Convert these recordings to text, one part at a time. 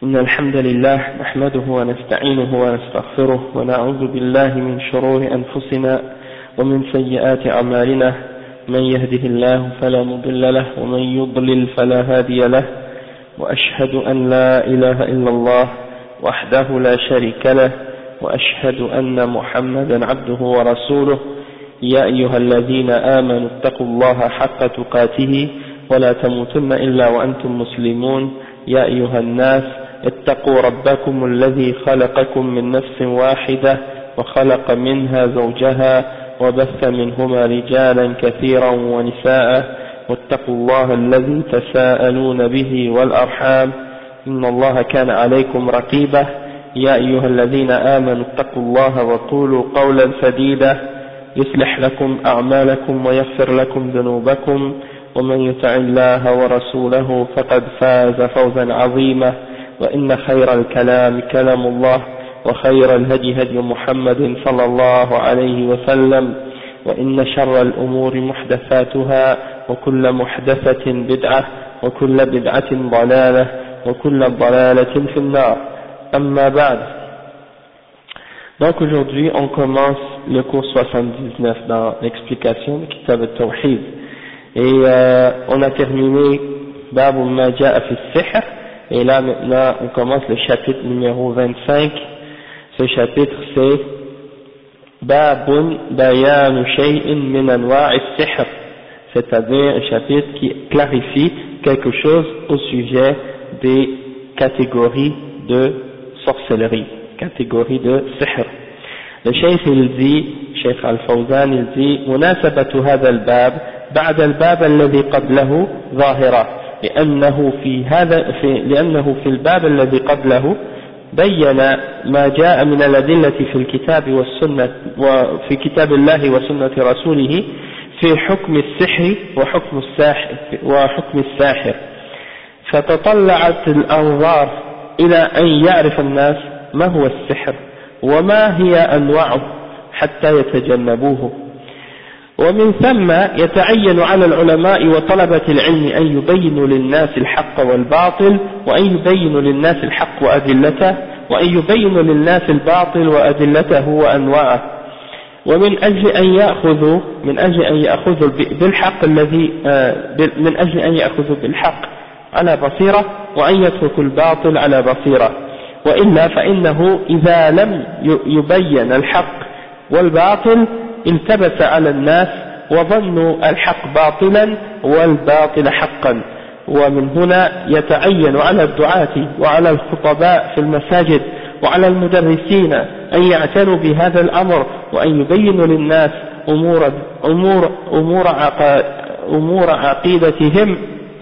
إن الحمد لله نحمده ونستعينه ونستغفره ونعوذ بالله من شرور أنفسنا ومن سيئات أعمالنا. من يهده الله فلا مضل له ومن يضلل فلا هادي له، وأشهد أن لا إله إلا الله وحده لا شريك له، وأشهد أن محمدا عبده ورسوله. يا أيها الذين آمنوا اتقوا الله حق تقاته ولا تموتن إلا وأنتم مسلمون. يا أيها الناس اتقوا ربكم الذي خلقكم من نفس واحدة وخلق منها زوجها وبث منهما رجالا كثيرا ونساء، واتقوا الله الذي تساءلون به والأرحام إن الله كان عليكم رقيبا. يا أيها الذين آمنوا اتقوا الله وقولوا قولا سديدا يصلح لكم أعمالكم ويغفر لكم ذنوبكم، ومن يطع الله ورسوله فقد فاز فوزا عظيما. وإن خير الكلام كلام الله، وخير الهدي هدي محمد صلى الله عليه وسلم، وإن شر الأمور محدثاتها وكل محدثة بدعة وكل بدعة ضلالة وكل ضلالة في النار. أما بعد. Donc aujourd'hui on commence le cours 79 dans l'explication du Kitab al-Tawhid, et on a terminé Bab ma ja'a fi as-sihr, et là maintenant on commence le chapitre numéro 25. Ce chapitre c'est Babun bayanu shay'in min anwa' as-sihr, c'est-à-dire un chapitre qui clarifie quelque chose au sujet des catégories de sorcellerie, catégorie de sihr. Le cheikh il dit, Cheikh Al-Fawzan il dit مناسبة هذا الباب بعد الباب الذي قبله ظاهرة، لأنه في الباب الذي قبله بين ما جاء من الأدلة في الكتاب والسنة وفي كتاب الله وسنة رسوله في حكم السحر وحكم الساحر، فتطلعت الأنظار إلى أن يعرف الناس ما هو السحر وما هي أنواعه حتى يتجنبوه. ومن ثم يتعين على العلماء وطلبة العلم أن يبينوا للناس الحق والباطل، وأن يبينوا للناس الحق وأدلته، وأن يبينوا للناس الباطل وأدلته وأنواعه، ومن أجل أن يأخذوا بالحق على بصيرة، وأن يتركوا الباطل على بصيرة. وإلا فإنه إذا لم يبين الحق والباطل التبس على الناس وظنوا الحق باطلا والباطل حقا. ومن هنا يتعين على الدعاة وعلى الخطباء في المساجد وعلى المدرسين أن يعتنوا بهذا الأمر، وأن يبينوا للناس أمور عقيدتهم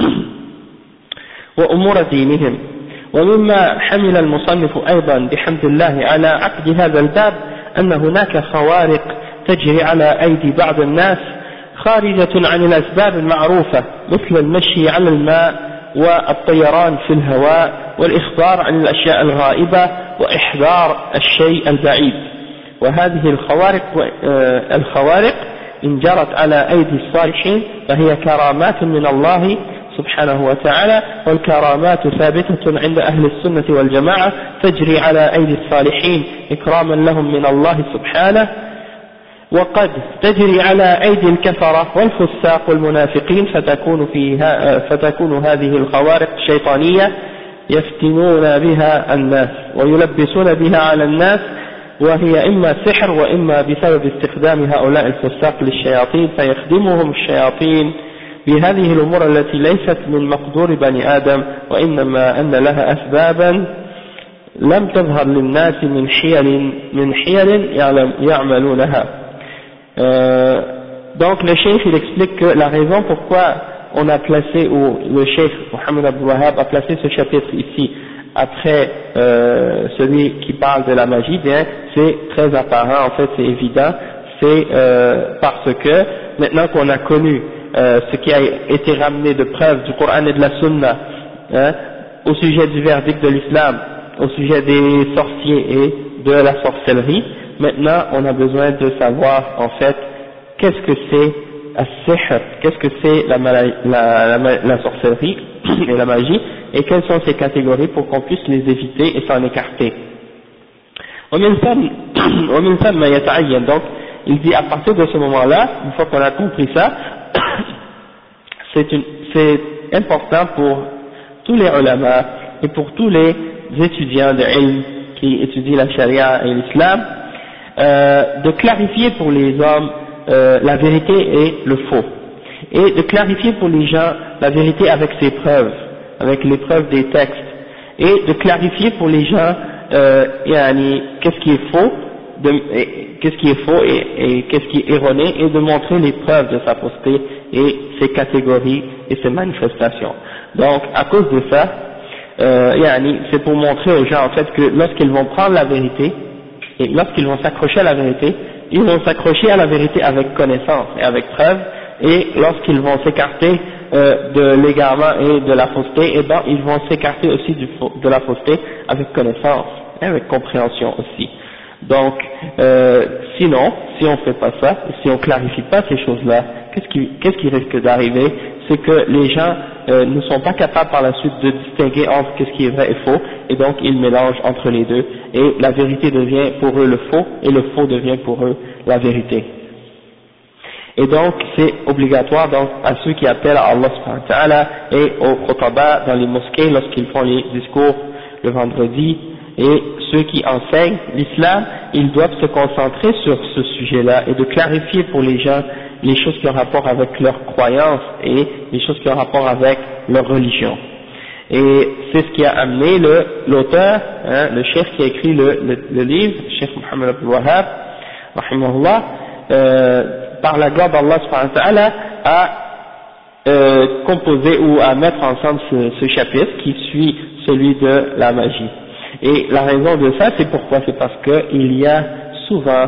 وأمور دينهم. ومما حمل المصنف أيضا بحمد الله على عقد هذا الباب أن هناك خوارق تجري على أيدي بعض الناس خارجة عن الأسباب المعروفة، مثل المشي على الماء والطيران في الهواء والإخبار عن الأشياء الغائبة وإحضار الشيء البعيد. وهذه الخوارق إن جرت على أيدي الصالحين فهي كرامات من الله سبحانه وتعالى، والكرامات ثابتة عند أهل السنة والجماعة تجري على أيدي الصالحين إكراما لهم من الله سبحانه، وقد تجري على أيدي الكفرة والفساق والمنافقين، فتكون هذه الخوارق الشيطانية يفتنون بها الناس ويلبسون بها على الناس، وهي إما سحر وإما بسبب استخدام هؤلاء الفساق للشياطين، فيخدمهم الشياطين بهذه الأمور التي ليست من مقدور بني آدم، وإنما أن لها أسبابا لم تظهر للناس من حيل يعملونها. Donc le cheikh il explique que la raison pourquoi on a placé, ou le cheikh Mohammed Abdul Wahhab a placé ce chapitre ici après celui qui parle de la magie, bien c'est très apparent, en fait c'est évident, c'est parce que maintenant qu'on a connu ce qui a été ramené de preuves du Coran et de la Sunna au sujet du verdict de l'islam, au sujet des sorciers et de la sorcellerie, maintenant on a besoin de savoir en fait qu'est-ce que c'est as-sihr, qu'est-ce que c'est la sorcellerie et la magie, et quelles sont ces catégories pour qu'on puisse les éviter et s'en écarter. ومن ثم يتعين, donc il dit à partir de ce moment-là, une fois qu'on a compris ça, c'est important pour tous les ulama et pour tous les étudiants de ilm qui étudient la charia et l'islam, de clarifier pour les hommes la vérité et le faux, et de clarifier pour les gens la vérité avec ses preuves, avec les preuves des textes, et de clarifier pour les gens qu'est-ce qui est faux, qu'est-ce qui est faux et qu'est-ce qui est erroné, et de montrer les preuves de sa fausseté et ses catégories et ses manifestations. Donc à cause de ça, c'est pour montrer aux gens en fait que lorsqu'ils vont prendre la vérité et lorsqu'ils vont s'accrocher à la vérité, ils vont s'accrocher à la vérité avec connaissance et avec preuve, et lorsqu'ils vont s'écarter de l'égarement et de la fausseté, et ben ils vont s'écarter aussi de la fausseté avec connaissance et avec compréhension aussi. Donc sinon, si on fait pas ça, si on clarifie pas ces choses-là, qu'est-ce qui risque d'arriver? C'est que les gens ne sont pas capables par la suite de distinguer entre qu'est-ce qui est vrai et faux, et donc ils mélangent entre les deux, et la vérité devient pour eux le faux, et le faux devient pour eux la vérité. Et donc c'est obligatoire donc à ceux qui appellent à Allah subhanahu wa ta'ala et aux khutaba dans les mosquées lorsqu'ils font les discours le vendredi, et ceux qui enseignent l'islam, ils doivent se concentrer sur ce sujet-là et de clarifier pour les gens les choses qui ont rapport avec leur croyance et les choses qui ont rapport avec leur religion. Et c'est ce qui a amené l'auteur, le cheikh qui a écrit le livre, Cheikh Mohammed Abdul Wahhab, rahimahullah, par la gloire d'Allah subhanahu wa ta'ala, à composer ou à mettre ensemble ce chapitre qui suit celui de la magie. Et la raison de ça, c'est pourquoi? C'est parce que il y a souvent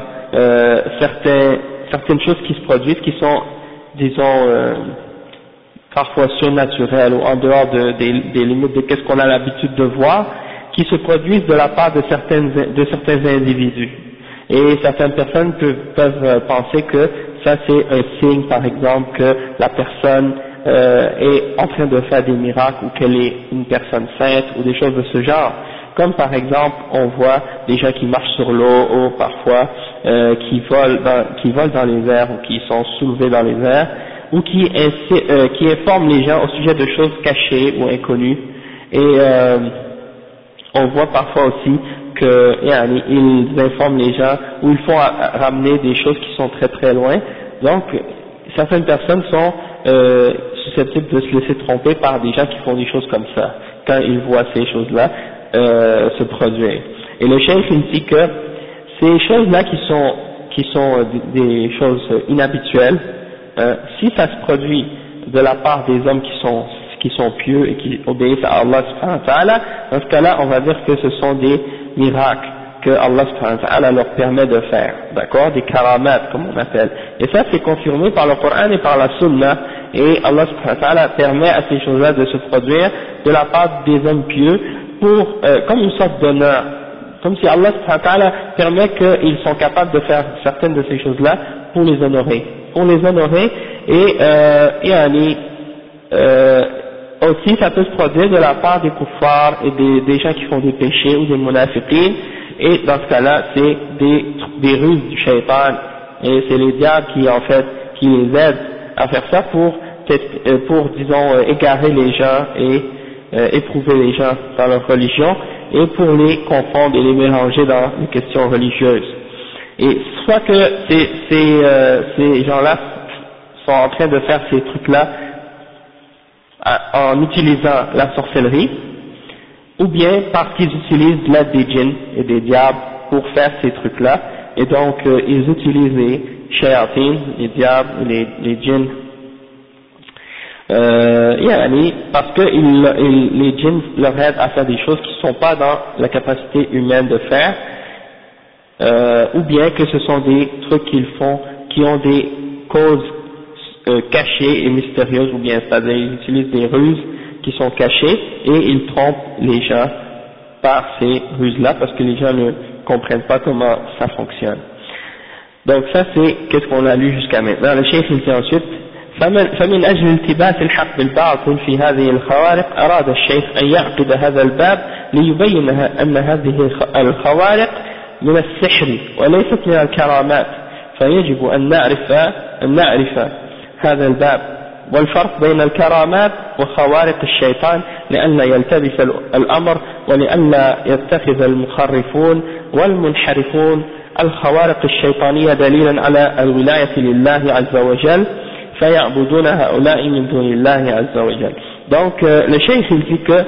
certaines choses qui se produisent qui sont, disons, parfois surnaturelles ou en dehors des limites de qu'est-ce qu'on a l'habitude de voir, qui se produisent de la part de certains individus. Et certaines personnes peuvent penser que ça c'est un signe, par exemple, que la personne est en train de faire des miracles ou qu'elle est une personne sainte ou des choses de ce genre. Comme par exemple, on voit des gens qui marchent sur l'eau ou parfois qui volent dans les airs ou qui sont soulevés dans les airs, ou qui informent les gens au sujet de choses cachées ou inconnues. Et on voit parfois aussi qu'ils informent les gens ou ils font ramener des choses qui sont très très loin. Donc certaines personnes sont susceptibles de se laisser tromper par des gens qui font des choses comme ça quand ils voient ces choses-là se produire. Et le cheikh il dit que ces choses-là qui sont des choses inhabituelles, si ça se produit de la part des hommes qui sont pieux et qui obéissent à Allah subhanahu wa ta'ala, dans ce cas-là on va dire que ce sont des miracles que Allah subhanahu wa ta'ala leur permet de faire, d'accord, des karamat comme on appelle, et ça c'est confirmé par le Coran et par la Sunna, et Allah subhanahu wa ta'ala permet à ces choses-là de se produire de la part des hommes pieux pour, comme une sorte d'honneur, comme si Allah subhanahu wa ta'ala permet qu'ils sont capables de faire certaines de ces choses-là pour les honorer, et aussi ça peut se produire de la part des kuffars et des gens qui font des péchés ou des munafiqin, et dans ce cas-là c'est des ruses du shaitan, et c'est les diables qui les aident à faire ça pour disons égarer les gens et éprouver les gens dans leur religion et pour les confondre et les mélanger dans les questions religieuses. Et soit que ces gens-là sont en train de faire ces trucs-là en utilisant la sorcellerie, ou bien parce qu'ils utilisent l'aide des djinns et des diables pour faire ces trucs-là, et donc ils utilisent les shayatin, les diables et les djinns, parce que les djinns leur aident à faire des choses qui ne sont pas dans la capacité humaine de faire, ou bien que ce sont des trucs qu'ils font qui ont des causes cachées et mystérieuses, ou bien c'est-à-dire ils utilisent des ruses qui sont cachées et ils trompent les gens par ces ruses-là parce que les gens ne comprennent pas comment ça fonctionne. Donc ça c'est qu'est-ce qu'on a lu jusqu'à maintenant. Le cheikh il dit ensuite فمن أجل التباس الحق بالباطل في هذه الخوارق أراد الشيخ أن يعقد هذا الباب ليبين أن هذه الخوارق من السحر وليست من الكرامات، فيجب أن نعرف هذا الباب والفرق بين الكرامات وخوارق الشيطان لئلا يلتبس الأمر ولئلا يتخذ المخرفون والمنحرفون الخوارق الشيطانية دليلا على الولاية لله عز وجل فيعبدون هؤلاء من دون الله عز وجل. Donc le cheikh il dit que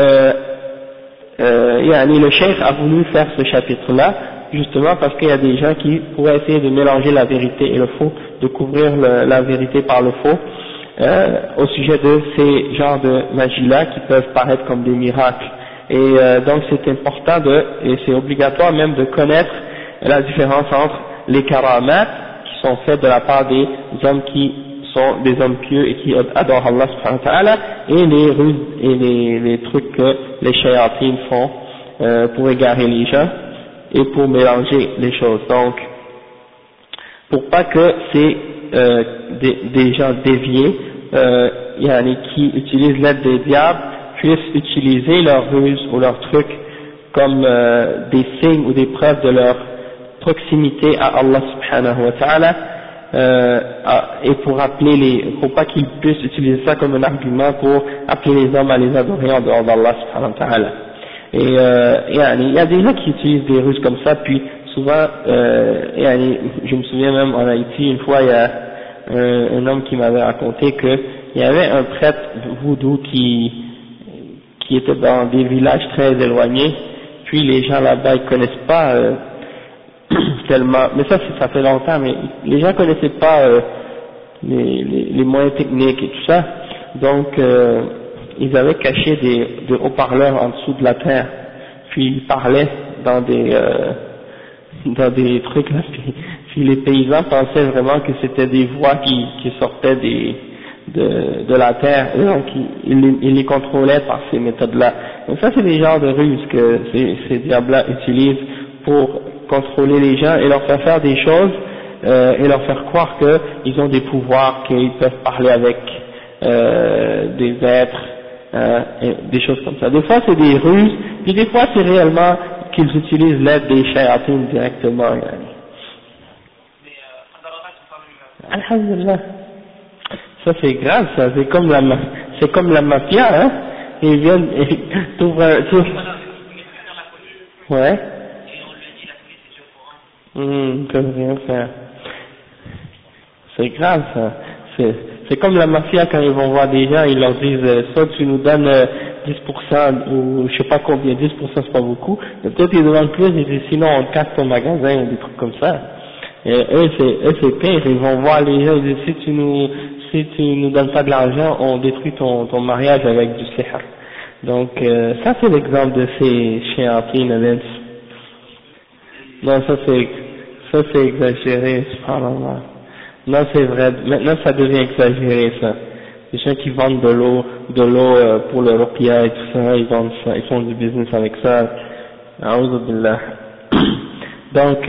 le cheikh a voulu faire ce chapitre là justement parce qu'il y a des gens qui pourraient essayer de mélanger la vérité et le faux, de couvrir la vérité par le faux au sujet de ces genres de magie là qui peuvent paraître comme des miracles. Et donc c'est important et c'est obligatoire même de connaître la différence entre les karamats qui sont faits de la part des hommes qui sont des hommes pieux et qui adorent Allah subhanahu wa ta'ala et les ruses et les trucs que les shayatines font pour égarer les gens et pour mélanger les choses. Donc pour pas que ces des gens déviés qui utilisent l'aide des diables puissent utiliser leurs ruses ou leurs trucs comme des signes ou des preuves de leur proximité à Allah subhanahu wa ta'ala et pour pas qu'ils puissent utiliser ça comme un argument pour appeler les hommes à les adorer en dehors d'Allah subhanahu wa ta'ala. Et il y a des gens qui utilisent des ruses comme ça, puis souvent je me souviens même en Haïti une fois il y a un homme qui m'avait raconté que il y avait un prêtre voodoo qui était dans des villages très éloignés, puis les gens là-bas ils connaissent pas tellement, mais ça fait longtemps, mais les gens connaissaient pas les moyens techniques et tout ça, donc ils avaient caché des haut-parleurs en dessous de la terre, puis ils parlaient dans des trucs là, puis les paysans pensaient vraiment que c'était des voix qui sortaient de la terre, et donc ils les contrôlaient par ces méthodes-là. Donc ça c'est des genres de ruses que ces diables-là utilisent pour contrôler les gens et leur faire des choses et leur faire croire qu'ils ont des pouvoirs, qu'ils peuvent parler avec des êtres, et des choses comme ça. Des fois c'est des ruses, puis des fois c'est réellement qu'ils utilisent l'aide des shayatines directement. Alhamdulillah. Ça c'est grave, ça, c'est comme la mafia, hein. Ils viennent et ouais. Ils peuvent rien faire. C'est grave ça. C'est comme la mafia quand ils vont voir des gens, ils leur disent soit tu nous donnes 10% ou je sais pas combien, 10% c'est pas beaucoup, mais peut-être ils demandent plus, ils disent sinon on casse ton magasin ou des trucs comme ça. Et eux c'est pire, ils vont voir les gens, ils disent si tu nous donnes pas de l'argent, on détruit ton mariage avec du sihr. Donc ça c'est l'exemple de ces shayatines. Non, ça c'est exagéré, subhanallah. Non, c'est vrai, maintenant ça devient exagéré ça. Les gens qui vendent de l'eau pour le ruqya et tout ça, ils vendent ça, ils font du business avec ça. A'udhu billah. Donc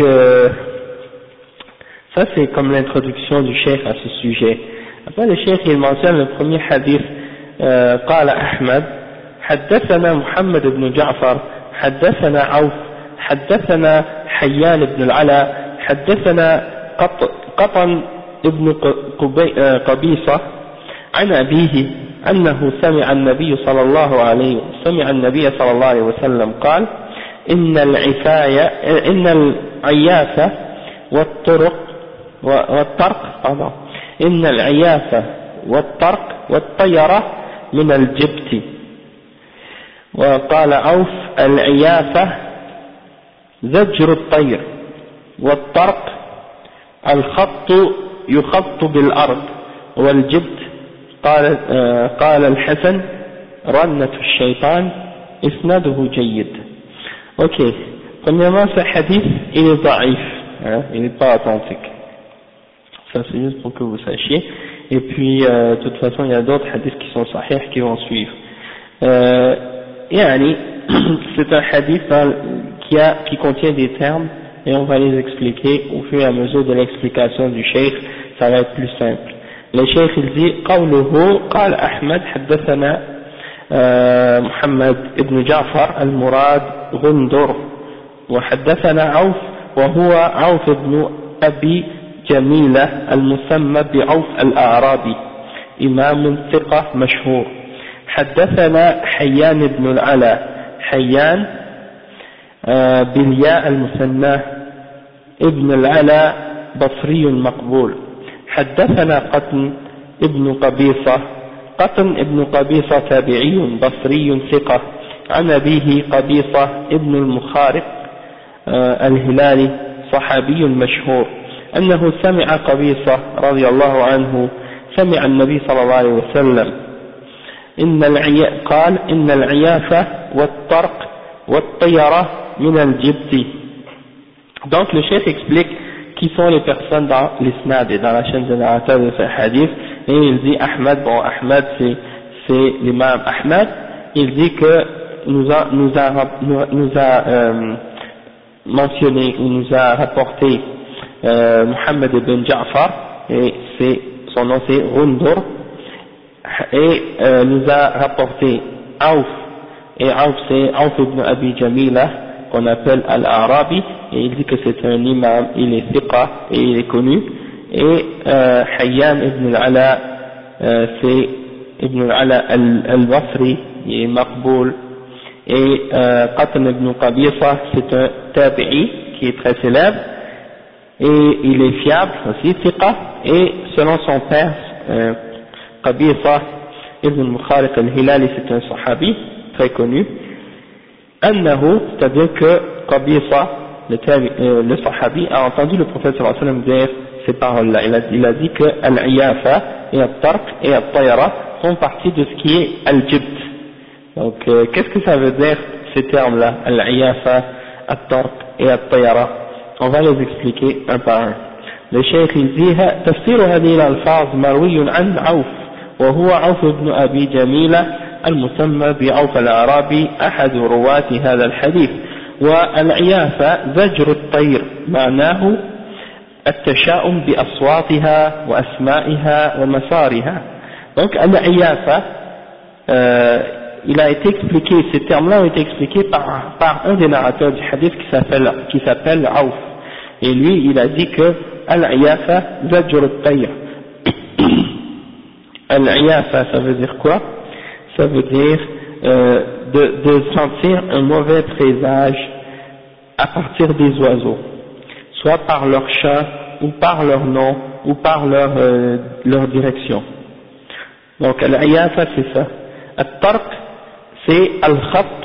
ça c'est comme l'introduction du cheikh à ce sujet. Après le cheikh il mentionne le premier hadith, قال أحمد حدثنا محمد بن جعفر حدثنا عوف حدثنا حيان بن العلاء حدثنا قطن ابن قبيصة عن أبيه أنه سمع النبي صلى الله عليه وسلم قال إن العيافة والطرق والطيرة من الجبت. وقال عوف العيافة زجر الطير، والطرق الخط يخط بالأرض، والجبت قال الحسن رنة الشيطان إسناده جيد. Ok, premièrement ce hadith il est daïf, hein, il n'est pas authentique, ça c'est juste pour que vous sachiez, et puis de toute façon il y a d'autres hadiths qui sont sahih qui vont suivre. C'est un hadith qui contient des termes et on va les expliquer au fur et à mesure de l'explication du cheikh, ça va être plus simple. Le cheikh il dit قوله قال أحمد حدثنا محمد ابن جعفر المراد غندر وحدثنا عوف وهو عوف بن أبي جميلة المسمى بعوف الأعرابي إمام ثقة مشهور. حدثنا حيان بن العلا حيان بالياء المثنى ابن العلا بصري مقبول. حدثنا قطن ابن قبيصة قطن ابن قبيصة تابعي بصري ثقة عن أبيه قبيصة ابن المخارق الهلالي صحابي مشهور أنه سمع قبيصة رضي الله عنه سمع النبي صلى الله عليه وسلم قال إن العيافة والطرق والطيرة من الجبت. Donc le chef explique qui sont les personnes dans l'isnad et dans la chaîne de narrateur de ce hadith, et il dit Ahmad, bon Ahmad c'est l'imam Ahmad, il dit que nous a mentionné, ou nous a rapporté Muhammad ibn Ja'far, et son nom c'est Rundur, et nous a rapporté Auf, et Auf c'est Auf ibn Abi Jamila, qu'on appelle Al-Arabi, et il dit que c'est un imam, il est thiqa, et il est connu, et Hayyan ibn al-Ala, c'est ibn al-Ala al-Basri, il est maqboul, et Qatn ibn Qabisa, c'est un tabi'i, qui est très célèbre, et il est fiable aussi, thiqa, et selon son père, Qabisa ibn Mukhariq al-Hilali, c'est un sahabi, très connu, أنه, c'est-à-dire que Qabisa, le sahabi, a entendu le prophète sallallahu alayhi wa sallam dire ces paroles-là. Il a dit que Al-Iyafa et Al-Tarq et Al-Tayara font partie de ce qui est Al-Jibt. Donc, qu'est-ce que ça veut dire ces termes-là, Al-Iyafa, Al-Tarq et Al-Tayara? On va les expliquer un par un. Le cheikh il dit تفسير هذه الألفاظ مروي عن عوف وهو عوف بن أبي جميلة المسمى بعوف الأعرابي أحد رواة هذا الحديث. والعيافة زجر الطير معناه التشاؤم بأصواتها وأسمائها ومسارها. Donc العيافة il a été expliqué, ces termes-là ont été expliqués par un des narrateurs du hadith qui s'appelle Auf, et lui il a dit que al-iyafa zajr al-tayr. Al-iyafa ça veut dire quoi? Ça veut dire de sentir un mauvais présage à partir des oiseaux, soit par leur chant ou par leur nom ou par leur direction. Donc al-iyafa c'est ça. Al-tarq c'est al-khatt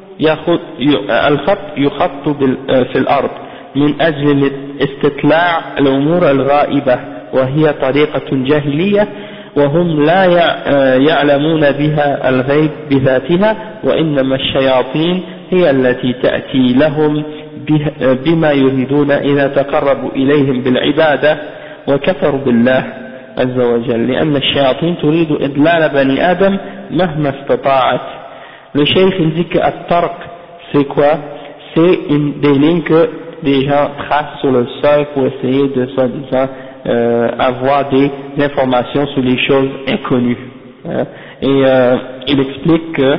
يخط في الأرض من أجل استطلاع الأمور الغائبة، وهي طريقة جاهلية وهم لا يعلمون بها الغيب بذاتها، وإنما الشياطين هي التي تأتي لهم بما يريدون إذا تقربوا إليهم بالعبادة وكفروا بالله عز وجل، لأن الشياطين تريد إضلال بني آدم مهما استطاعت. Le cheikh il dit que At-Tarq c'est quoi? C'est des lignes que des gens tracent sur le sol pour essayer de soi-disant avoir des informations sur les choses inconnues. Et il explique que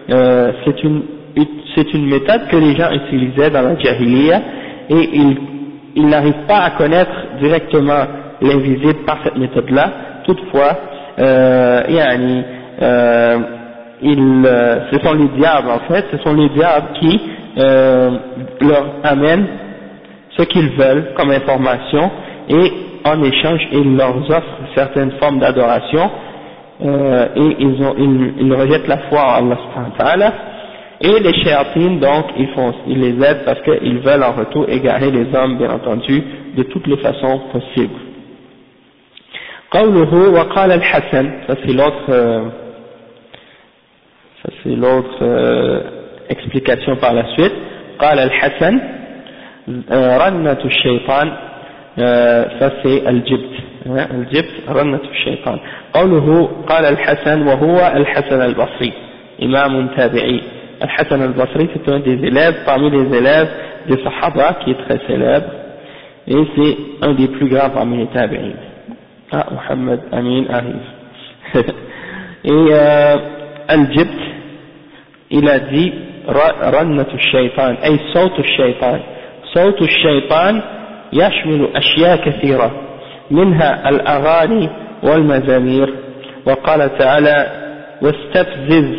c'est une méthode que les gens utilisaient dans la Jahiliya, et ils n'arrivent pas à connaître directement l'invisible par cette méthode-là. Toutefois, ce sont les diables en fait, ce sont les diables qui leur amènent ce qu'ils veulent comme information, et en échange ils leur offrent certaines formes d'adoration, et ils rejettent la foi en Allah subhanahu wa ta'ala, et les shayatines donc ils les aident parce qu'ils veulent en retour égarer les hommes bien entendu de toutes les façons possibles. قوله وقال الحسن, ça c'est l'autre explication par la suite. قال الحسن رنة الشيطان, ça c'est الجبت, الجبت رنة الشيطان. قوله قال الحسن وهو الحسن البصري إمام تابعي. الحسن البصري c'est un des élèves parmi les élèves des Sahaba qui est très célèbre, et c'est un des plus grands parmi les tabi'in. Ah, Mohamed Amin arrive. Et Al-Jibt, il a dit رنة الشيطان أي صوت الشيطان. صوت الشيطان يشمل أشياء كثيرة منها الأغاني والمزامير، وقال تعالى واستفزز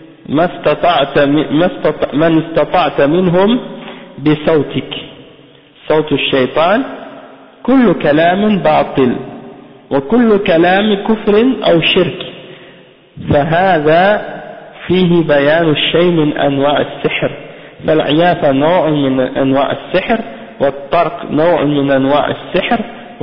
من استطعت منهم بصوتك. صوت الشيطان كل كلام باطل وكل كلام كفر أو شرك، فهذا فيه بيان الشيء من أنواع السحر. فالعيافة نوع من أنواع السحر، والطرق نوع من أنواع السحر،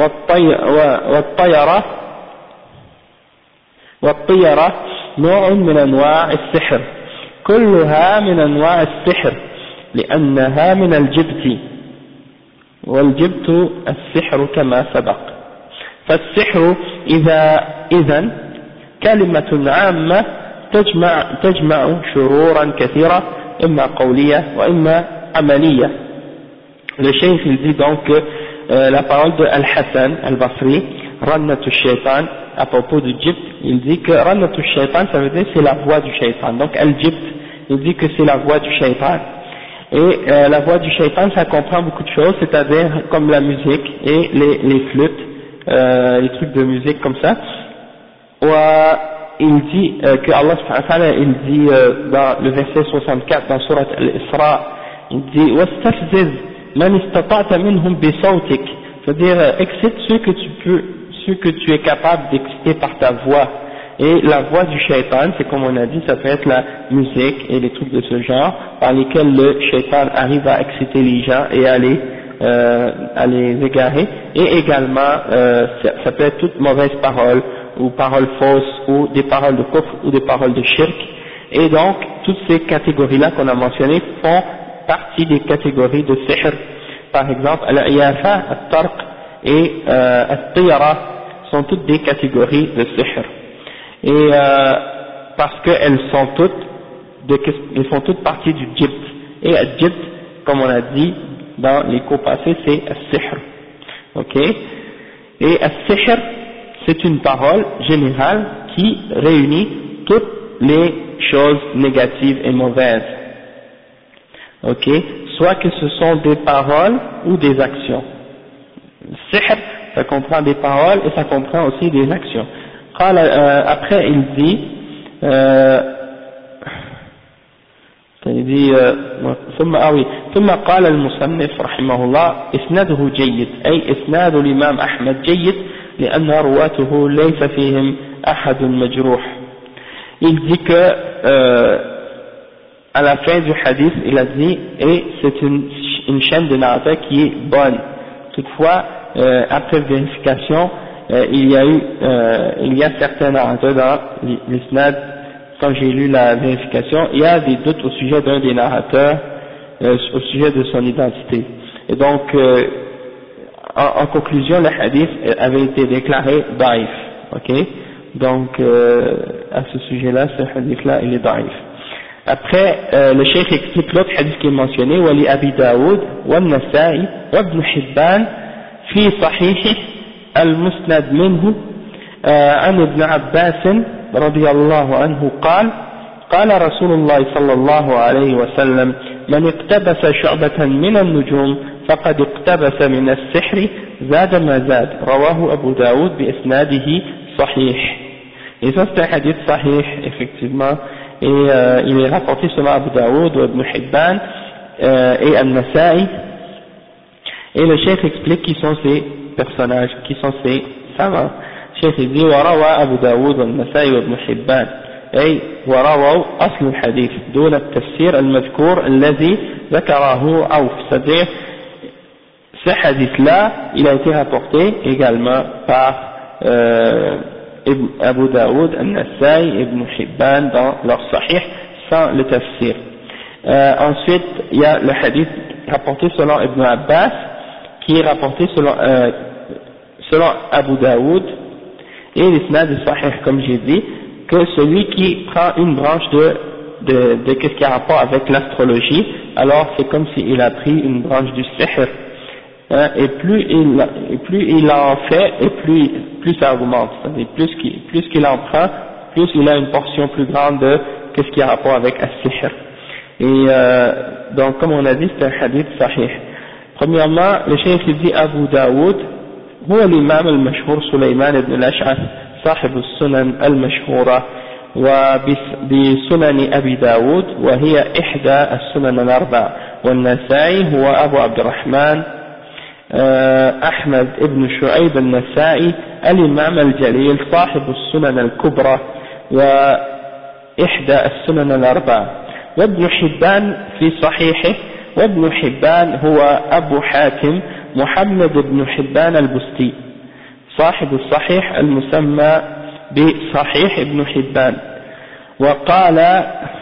والطيرة نوع من أنواع السحر، كلها من أنواع السحر لأنها من الجبت، والجبت السحر كما سبق. فالسحر إذن كلمة عامة تجمع شرورا كثيرة إما قولية وإما عملية. Le cheikh il dit donc que la parole de Al-Hassan Al-Basri, Rannatu Shaitan, à propos du Jibt, il dit que Rannatu Shaitan, ça veut dire c'est la voix du Shaitan. Donc Al-Jibt, il dit que c'est la voix du Shaitan. Et la voix du Shaitan, ça comprend beaucoup de choses, c'est-à-dire comme la musique et les flûtes, les trucs de musique comme ça. Il dit que Allah subhanahu wa ta'ala, il dit dans le verset 64 dans Surat Al-Isra, il dit وَاسْتَفْزِزْ مَنِ اسْتَطَعْتَ مِنْهُمْ بِصَوْتِكَ, c'est-à-dire excite ceux que tu es capable d'exciter par ta voix. Et la voix du shaitan, c'est comme on a dit, ça peut être la musique et les trucs de ce genre par lesquels le shaitan arrive à exciter les gens et à les égarer. Et également ça peut être toute mauvaise parole ou paroles fausses ou des paroles de kufr ou des paroles de shirk. Et donc toutes ces catégories-là qu'on a mentionnées font partie des catégories de sihr. Par exemple, al-iyafa, al-tarq et al-tiyara sont toutes des catégories de sihr. Et parce qu'elles font toutes partie du jibt. Et al-jibt, comme on a dit dans les cours passés, c'est al-sihr. Ok? Et al-sihr, c'est une parole générale qui réunit toutes les choses négatives et mauvaises. Ok? Soit que ce sont des paroles ou des actions. Sihr, ça comprend des paroles et ça comprend aussi des actions. Après il dit ثم قال المصنف رحمه الله إسناده جيد أي إسناد الإمام أحمد جيد لأن رواته ليس فيهم أحد مجروح. Il dit que à la fin du hadith il a dit et c'est une chaîne de narrateurs qui est bonne. Toutefois après vérification il y a certains narrateurs dans l'isnad. Quand j'ai lu la vérification, il y a des doutes au sujet d'un des narrateurs, au sujet de son identité. Et donc, en conclusion, le hadith avait été déclaré daïf. Ok? Donc, à ce sujet-là, ce hadith-là, il est daïf. Après, le cheikh explique l'autre hadith qui est mentionné, Wali Abi Daoud, wa Nasa'i, wa Ibn Hibban, fi sahihi al-musnad minhu, an Ibn Abbas, رضي الله عنه قال قال رسول الله صلى الله عليه وسلم من اقتبس شعبة من النجوم فقد اقتبس من السحر زاد ما زاد رواه أبو داود بإسناده صحيح. Et ça c'est un hadith sahih effectivement et il est rapporté selon Abu Daoud ou Ibn Hibban et An-Nasa'i. Et le cheikh explique qui sont ces personnages, qui sont ces savants. الشيخ يقول وروى أبو داود والنسائي وابن حبان أي ورووا أصل الحديث دون التفسير المذكور الذي ذكره عوف. C'est-à-dire ce hadith-là il a été rapporté également par Abu Daoud, An-Nasai, Ibn Hibban dans leur Sahih sans le tafsir. Ensuite il y a le hadith rapporté selon Ibn Abbas qui est rapporté selon Abu Daoud. Et l'isnad est sahih, comme j'ai dit, que celui qui prend une branche de qu'est-ce qui a rapport avec l'astrologie, alors c'est comme s'il a pris une branche du sihr. hein, et plus il en fait, et plus ça augmente. C'est-à-dire plus qu'il en prend, plus il a une portion plus grande de qu'est-ce qui a rapport avec as-sihr. Et donc comme on a dit, c'est un hadith sahih. Premièrement, le cheikh dit Abu Daoud هو الإمام المشهور سليمان بن الأشعث صاحب السنن المشهورة وبسنن أبي داود وهي إحدى السنن الأربع، والنسائي هو أبو عبد الرحمن أحمد بن شعيب النسائي الإمام الجليل صاحب السنن الكبرى وإحدى السنن الأربع، وابن حبان في صحيحه، وابن حبان هو أبو حاتم محمد بن حبان البستي صاحب الصحيح المسمى بصحيح ابن حبان. وقال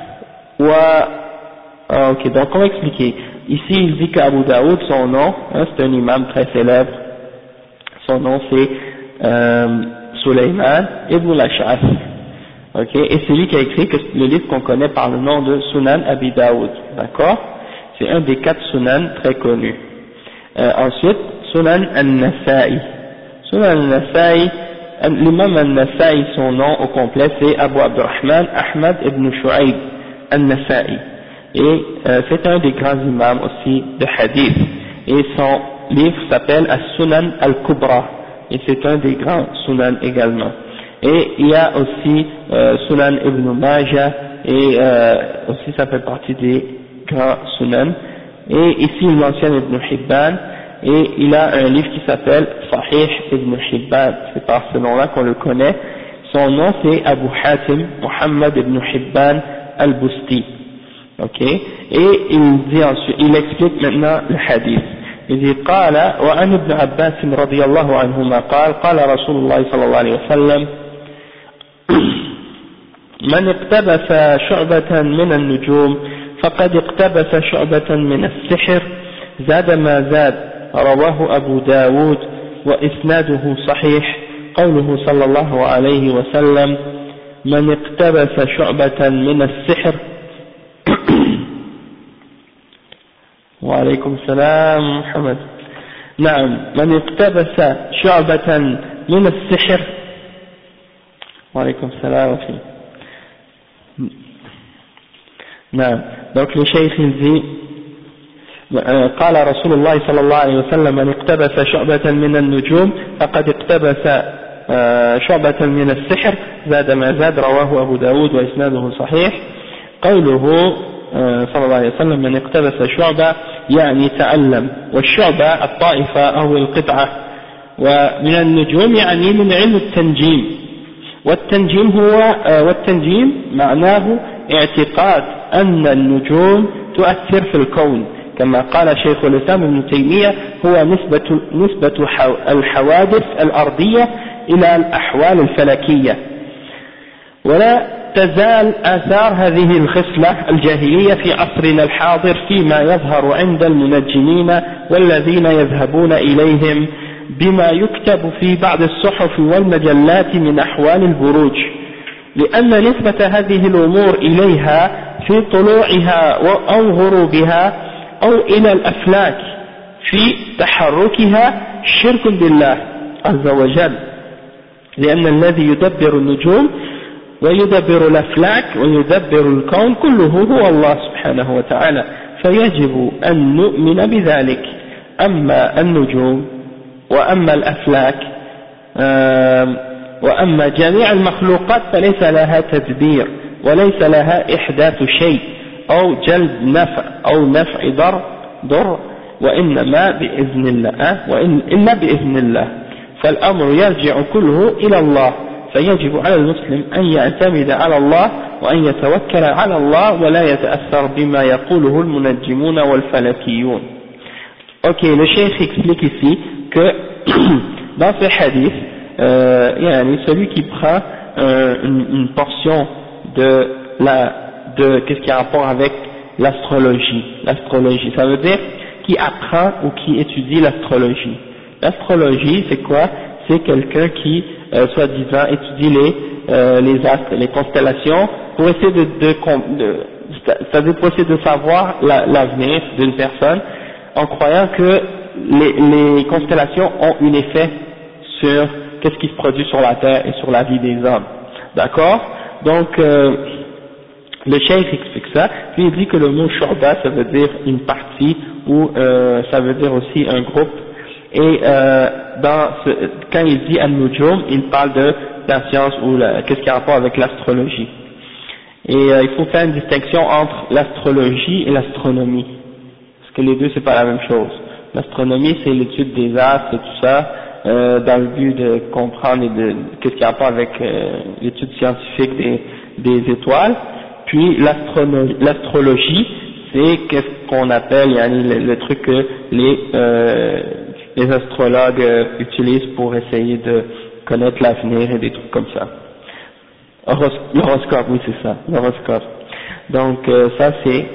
ok, donc on va expliquer. Ici il dit qu'Abu Daoud, son nom, hein, c'est un imam très célèbre, son nom c'est Sulayman ibn al-Ash'ath, ok, et c'est lui qui a écrit le livre qu'on connaît par le nom de Sunan Abi Daoud, d'accord, c'est un des 4 Sunan très connus. Ensuite, Sunan al-Nasa'i. Sunan al-Nasa'i, l'imam al-Nasa'i, son nom au complet c'est Abu Abdurrahman Ahmad ibn Shu'aib al-Nasa'i. Et c'est un des grands imams aussi de hadith. Et son livre s'appelle As-Sunan al-Kubra. Et c'est un des grands Sunan également. Et il y a aussi Sunan ibn Majah, et aussi ça fait partie des grands Sunan. Et ici il mentionne Ibn Hibban, et il a un livre qui s'appelle Sahih Ibn Hibban, c'est par ce nom-là qu'on le connaît. Son nom c'est Abu Hatim Muhammad Ibn Hibban al-Busti, ok, et il dit ensuite, il explique maintenant le hadith. Il dit قال وعن ابن عباس رضي الله عنهما قال قال رسول الله صلى الله عليه وسلم من اقتبس شعبة من النجوم فقد اقتبس شعبة من السحر زاد ما زاد، رواه أبو داود وإسناده صحيح. قوله صلى الله عليه وسلم من اقتبس شعبة من السحر وعليكم السلام محمد. نعم، من اقتبس شعبة من السحر وعليكم السلام. نعم، donc le cheikh il dit قال رسول الله صلى الله عليه وسلم من اقتبس شعبة من النجوم فقد اقتبس شعبة من السحر زاد ما زاد، رواه أبو داود وإسناده صحيح. قوله صلى الله عليه وسلم من اقتبس شعبة يعني تعلم، والشعبة الطائفة أو القطعة، ومن النجوم يعني من علم التنجيم، والتنجيم معناه اعتقاد أن النجوم تؤثر في الكون، كما قال شيخ الإسلام ابن تيمية هو نسبة الحوادث الأرضية إلى الأحوال الفلكية. ولا تزال آثار هذه الخصلة الجاهلية في عصرنا الحاضر فيما يظهر عند المنجمين والذين يذهبون إليهم بما يكتب في بعض الصحف والمجلات من أحوال البروج، لأن نسبة هذه الأمور إليها في طلوعها أو غروبها أو إلى الأفلاك في تحركها شرك بالله عز وجل، لأن الذي يدبر النجوم ويدبر الأفلاك ويدبر الكون كله هو الله سبحانه وتعالى، فيجب أن نؤمن بذلك. أما النجوم وأما الأفلاك وأما جميع المخلوقات فليس لها تدبير وليس لها إحداث شيء أو جلب نفع أو نفع ضر وإنما بإذن الله إلا بإذن الله، فالأمر يرجع كله إلى الله، فيجب على المسلم أن يعتمد على الله وأن يتوكل على الله ولا يتأثر بما يقوله المنجمون والفلكيون. Ok, le cheikh explique ici que dans ce hadith, celui qui prend une portion de qu'est-ce qui a rapport avec l'astrologie, ça veut dire qui apprend ou qui étudie l'astrologie. L'astrologie, c'est quoi? C'est quelqu'un qui, soi-disant, étudie les astres, les constellations, pour essayer c'est-à-dire pour essayer de savoir l'avenir d'une personne, en croyant que les constellations ont un effet sur qu'est-ce qui se produit sur la terre et sur la vie des hommes. D'accord? Donc, le cheikh explique ça, puis il dit que le mot shurba, ça veut dire une partie, ou ça veut dire aussi un groupe, et quand il dit al-nujum, il parle de la science ou qu'est-ce qui a rapport avec l'astrologie. Et il faut faire une distinction entre l'astrologie et l'astronomie, parce que les deux c'est pas la même chose. L'astronomie c'est l'étude des astres et tout ça, dans le but de comprendre et de qu'est-ce qui a rapport avec l'étude scientifique des étoiles. Puis l'astrologie, c'est qu'est-ce qu'on appelle le truc que les astrologues utilisent pour essayer de connaître l'avenir et des trucs comme ça. L'horoscope, oui c'est ça, l'horoscope. Donc ça c'est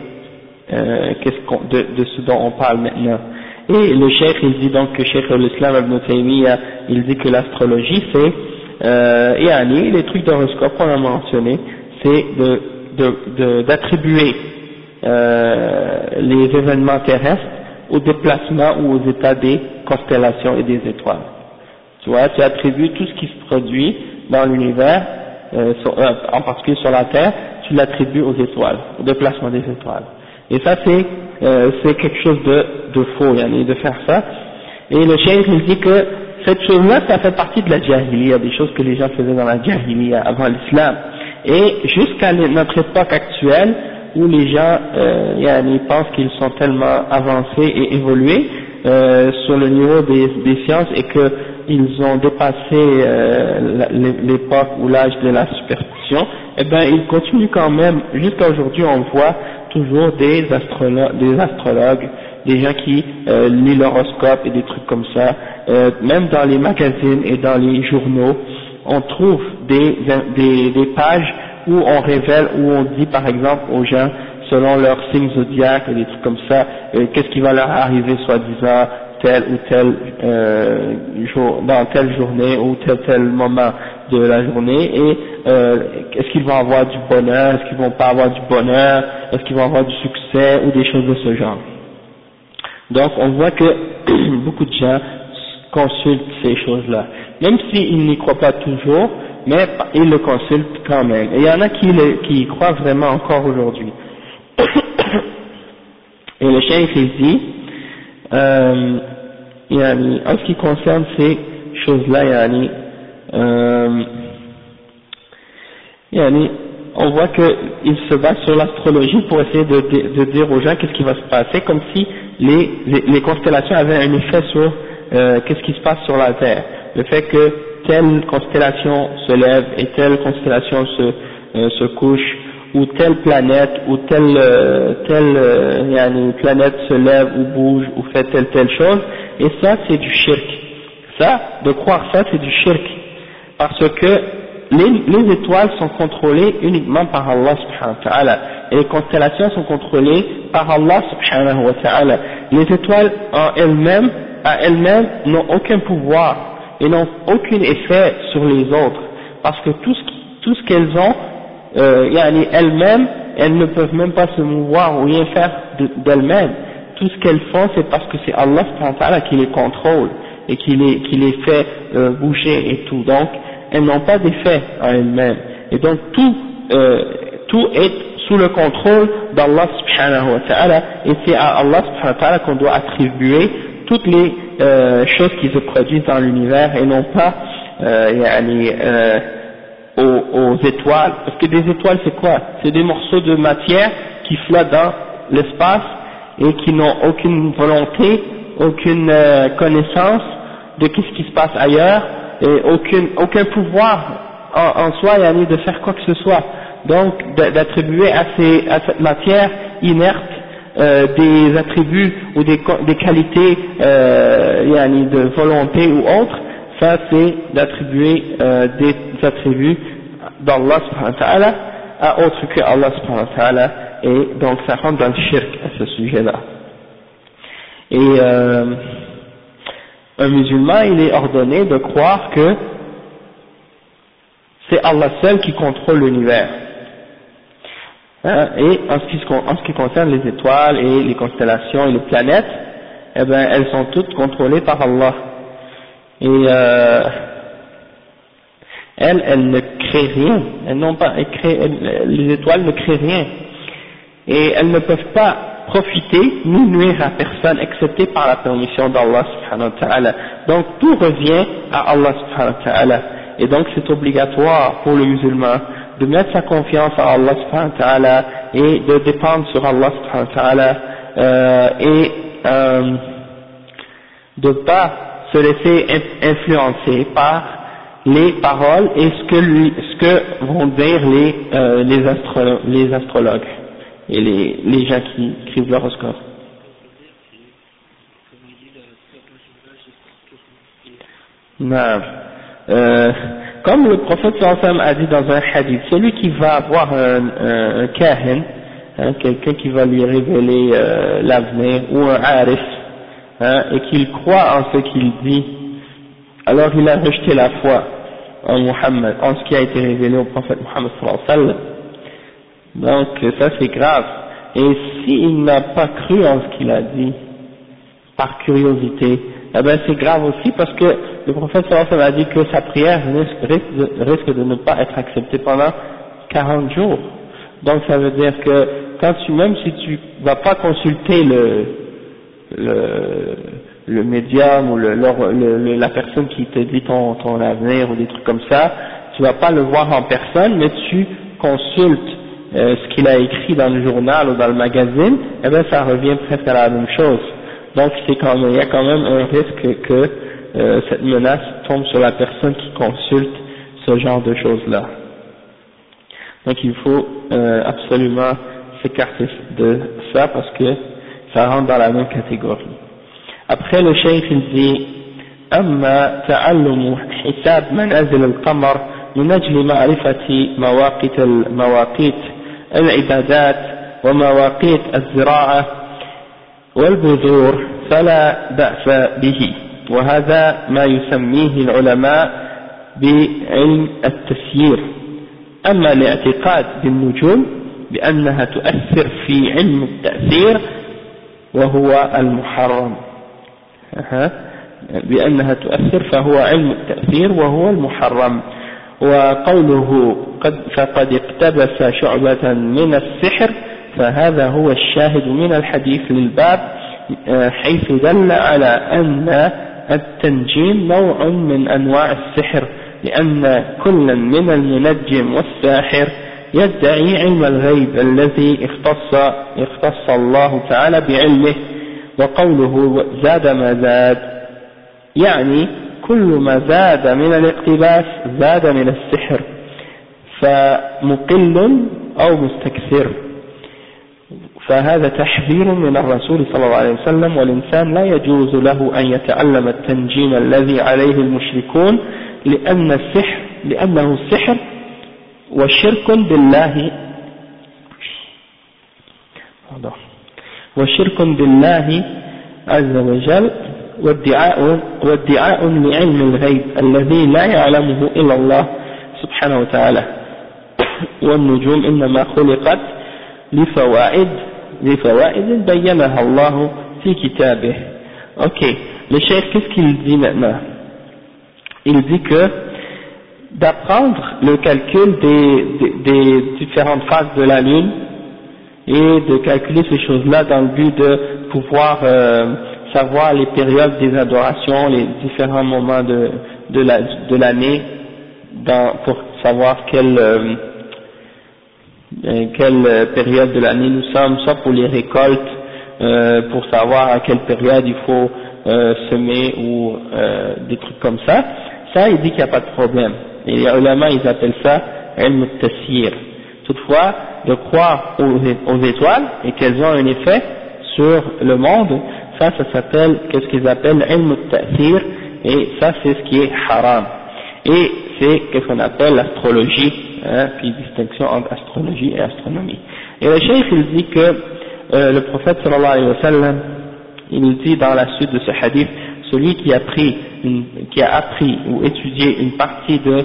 de ce dont on parle maintenant. Et le cheikh il dit donc que Cheikh al-Islam Ibn Taymiyyah, il dit que l'astrologie c'est les trucs d'horoscope qu'on a mentionné, c'est d'attribuer les événements terrestres au déplacement ou aux états des constellations et des étoiles. Tu vois, tu attribues tout ce qui se produit dans l'univers, en particulier sur la Terre, tu l'attribues aux étoiles, au déplacement des étoiles. Et ça c'est quelque chose de faux, de faire ça. Et le cheikh il dit que cette chose-là, ça fait partie de la jahiliya, des choses que les gens faisaient dans la jahiliya avant l'islam. Et jusqu'à notre époque actuelle, où les gens ils pensent qu'ils sont tellement avancés et évolués sur le niveau des sciences et qu'ils ont dépassé l'époque ou l'âge de la superstition, eh ben ils continuent quand même. Jusqu'à aujourd'hui, on voit toujours des astrologues, des gens qui lisent l'horoscope et des trucs comme ça. Même dans les magazines et dans les journaux, on trouve des pages où on révèle, où on dit par exemple aux gens, selon leur signe zodiaque et des trucs comme ça, qu'est-ce qui va leur arriver soi-disant tel ou tel jour, dans telle journée ou tel moment de la journée, et est-ce qu'ils vont avoir du bonheur, est-ce qu'ils vont pas avoir du bonheur, est-ce qu'ils vont avoir du succès ou des choses de ce genre. Donc on voit que beaucoup de gens consultent ces choses-là, même s'ils n'y croient pas toujours, mais ils le consultent quand même. Et il y en a qui y croient vraiment encore aujourd'hui. Et le cheikh il dit, en ce qui concerne ces choses-là, on voit qu'il se base sur l'astrologie pour essayer de dire aux gens qu'est-ce qui va se passer, comme si les constellations avaient un effet sur qu'est-ce qui se passe sur la Terre. Le fait que telle constellation se lève et telle constellation se couche, ou telle planète ou telle planète se lève ou bouge ou fait telle chose, et ça c'est du shirk. Ça, de croire ça c'est du shirk, parce que les étoiles sont contrôlées uniquement par Allah subhanahu wa ta'ala, et les constellations sont contrôlées par Allah subhanahu wa ta'ala. Les étoiles à elles-mêmes n'ont aucun pouvoir et n'ont aucun effet sur les autres, parce que tout ce qu'elles ont, elles-mêmes, elles ne peuvent même pas se mouvoir ou rien faire d'elles-mêmes. Tout ce qu'elles font, c'est parce que c'est Allah subhanahu wa ta'ala qui les contrôle et qui les fait bouger et tout. Donc, elles n'ont pas d'effet en elles-mêmes. Et donc, tout est sous le contrôle d'Allah subhanahu wa ta'ala, et c'est à Allah subhanahu wa ta'ala qu'on doit attribuer toutes les choses qui se produisent dans l'univers, et non pas aux étoiles, parce que des étoiles c'est quoi? C'est des morceaux de matière qui flottent dans l'espace et qui n'ont aucune volonté, aucune connaissance de ce qui se passe ailleurs, et aucun pouvoir en soi de faire quoi que ce soit. Donc d'attribuer à cette matière inerte des attributs ou des qualités de volonté ou autres, ça c'est d'attribuer des attributs d'Allah subhanahu wa ta'ala à autre que Allah subhanahu wa ta'ala, et donc ça rentre dans le shirk à ce sujet-là. Et un musulman, il est ordonné de croire que c'est Allah seul qui contrôle l'univers. Et en ce qui concerne les étoiles et les constellations et les planètes, eh ben, elles sont toutes contrôlées par Allah. Et elles ne créent rien, les étoiles ne créent rien. Et elles ne peuvent pas profiter ni nuire à personne excepté par la permission d'Allah subhanahu wa ta'ala. Donc tout revient à Allah subhanahu wa ta'ala. Et donc c'est obligatoire pour le musulman de mettre sa confiance en Allah subhanahu wa ta'ala et de dépendre sur Allah subhanahu wa ta'ala et de pas se laisser influencer par les paroles et ce que vont dire les astrologues et les gens qui écrivent l'horoscope. Non. Comme le prophète sallallahu alayhi wa sallam a dit dans un hadith, celui qui va avoir un kahin, quelqu'un qui va lui révéler l'avenir, ou un arif, et qu'il croit en ce qu'il dit, alors il a rejeté la foi en Muhammad, en ce qui a été révélé au prophète Muhammad sallallahu alayhi wa sallam. Donc ça c'est grave. Et s'il n'a pas cru en ce qu'il a dit, par curiosité, eh ben c'est grave aussi parce que le prophète sallallahu alayhi wa sallam a dit que sa prière risque de ne pas être acceptée pendant 40 jours. Donc ça veut dire que même si tu vas pas consulter le médium ou la personne qui te dit ton avenir ou des trucs comme ça, tu vas pas le voir en personne, mais tu consultes ce qu'il a écrit dans le journal ou dans le magazine, eh ben ça revient presque à la même chose. Donc il y a quand même un risque que cette menace tombe sur la personne qui consulte ce genre de choses-là. Donc il faut absolument s'écarter de ça parce que ça rentre dans la même catégorie. Après le cheikh il dit أما تعلم حساب منازل القمر من أجل معرفة مواقيت العبادات ومواقيت الزراعة والبذور فلا بأس به، وهذا ما يسميه العلماء بعلم التسيير. أما الاعتقاد بالنجوم بأنها تؤثر في علم التأثير وهو المحرم، بأنها تؤثر فهو علم التأثير وهو المحرم. وقوله فقد اقتبس شعبة من السحر فهذا هو الشاهد من الحديث للباب حيث دل على أن التنجيم نوع من أنواع السحر، لأن كلا من المنجم والساحر يدعي علم الغيب الذي اختص الله تعالى بعلمه. وقوله زاد ما زاد يعني كل ما زاد من الاقتباس زاد من السحر، فمقل أو مستكثر، فهذا تحذير من الرسول صلى الله عليه وسلم. والإنسان لا يجوز له أن يتعلم التنجيم الذي عليه المشركون لأنه سحر وشرك بالله عز وجل وادعاء لعلم الغيب الذي لا يعلمه إلا الله سبحانه وتعالى. والنجوم إنما خلقت لفوائد بينها الله في كتابه. Ok, le cheikh qu'est-ce qu'il dit maintenant? Il dit que d'apprendre le calcul des différentes phases de la lune et de calculer ces choses-là dans le but de pouvoir savoir les périodes des adorations, les différents moments de l'année, pour savoir quelle période de l'année nous sommes, soit pour les récoltes, pour savoir à quelle période il faut semer ou des trucs comme ça. Ça, il dit qu'il n'y a pas de problème. Et les ulama, ils appellent ça ilm al-tasyir. Toutefois, de croire aux étoiles et qu'elles ont un effet sur le monde, ça s'appelle, qu'est-ce qu'ils appellent ilm al-ta'thir, et ça c'est ce qui est haram. Et c'est qu'est-ce qu'on appelle l'astrologie, puis distinction entre astrologie et astronomie. Et le cheikh il dit que le prophète sallallahu alayhi wa sallam, il dit dans la suite de ce hadith, celui qui a appris ou étudié une partie de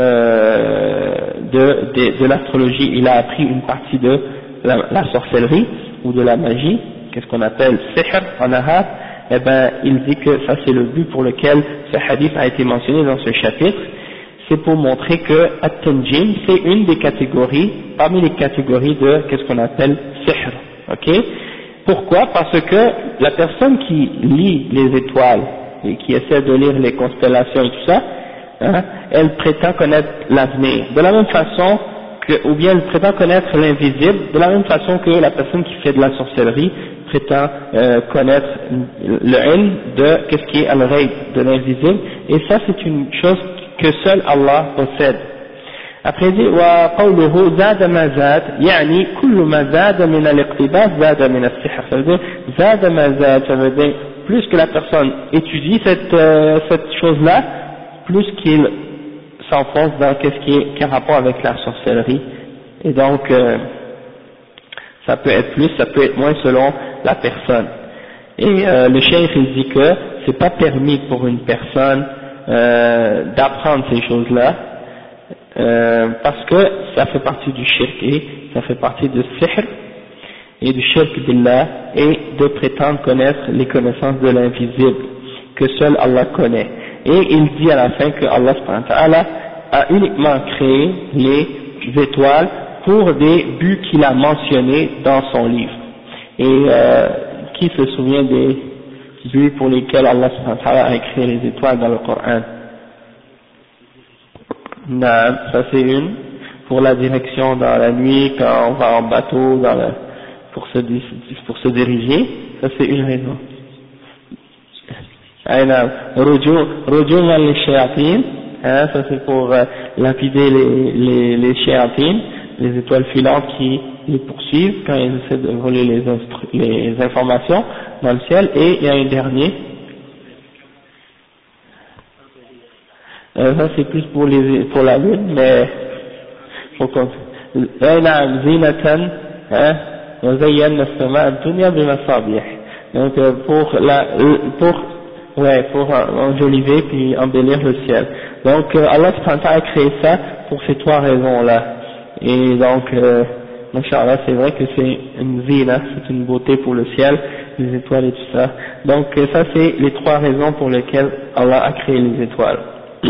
l'astrologie, il a appris une partie de la sorcellerie ou de la magie, qu'est-ce qu'on appelle sihr en arabe, eh ben, il dit que ça c'est le but pour lequel ce hadith a été mentionné dans ce chapitre, c'est pour montrer que at-tanjim c'est une des catégories, parmi les catégories de qu'est-ce qu'on appelle sihr, ok? Pourquoi? Parce que la personne qui lit les étoiles et qui essaie de lire les constellations et tout ça, hein, elle prétend connaître l'avenir, de la même façon que, ou bien elle prétend connaître l'invisible, de la même façon que la personne qui fait de la sorcellerie prétend connaître le ilm de qu'est-ce qui est al-ghaib, de l'invisible, et ça c'est une chose que seul Allah possède. Après il dit وقوله زاد ما زاد يعني كل ما زاد من الاقتباس زاد من السحر. Ça veut dire زاد ما زاد, ça veut dire plus que la personne étudie cette chose-là, plus qu'il s'enfonce dans qu'est-ce qui a rapport avec la sorcellerie, et donc ça peut être plus, ça peut être moins selon la personne. Et le cheikh il dit que c'est pas permis pour une personne d'apprendre ces choses-là, parce que ça fait partie du shirk, et ça fait partie du sihr et du shirk billah, et de prétendre connaître les connaissances de l'invisible que seul Allah connaît. Et il dit à la fin que Allah subhanahu wa ta'ala a uniquement créé les étoiles pour des buts qu'il a mentionnés dans son livre. Et qui se souvient des buts pour lesquels Allah subhanahu wa ta'ala a créé les étoiles dans le Coran? Non, ça c'est une, pour la direction dans la nuit, quand on va en bateau, pour se diriger, ça c'est une raison. Rujum al-shayatin, ça c'est pour lapider les shayatin, les étoiles filantes qui les poursuivent quand ils essaient de voler les informations dans le ciel. Et il y a un dernier, ça c'est plus pour la lune, mais faut qu'on zinatan wa zayyana as-samaa ad-dunya bimasabih. Donc pour enjoliver puis embellir le ciel. Donc Allah subhanahu wa ta'ala a créé ça pour ces trois raisons là. Et donc Masha'Allah, c'est vrai que c'est une zina, c'est une beauté pour le ciel, les étoiles et tout ça. Donc ça c'est les trois raisons pour lesquelles Allah a créé les étoiles.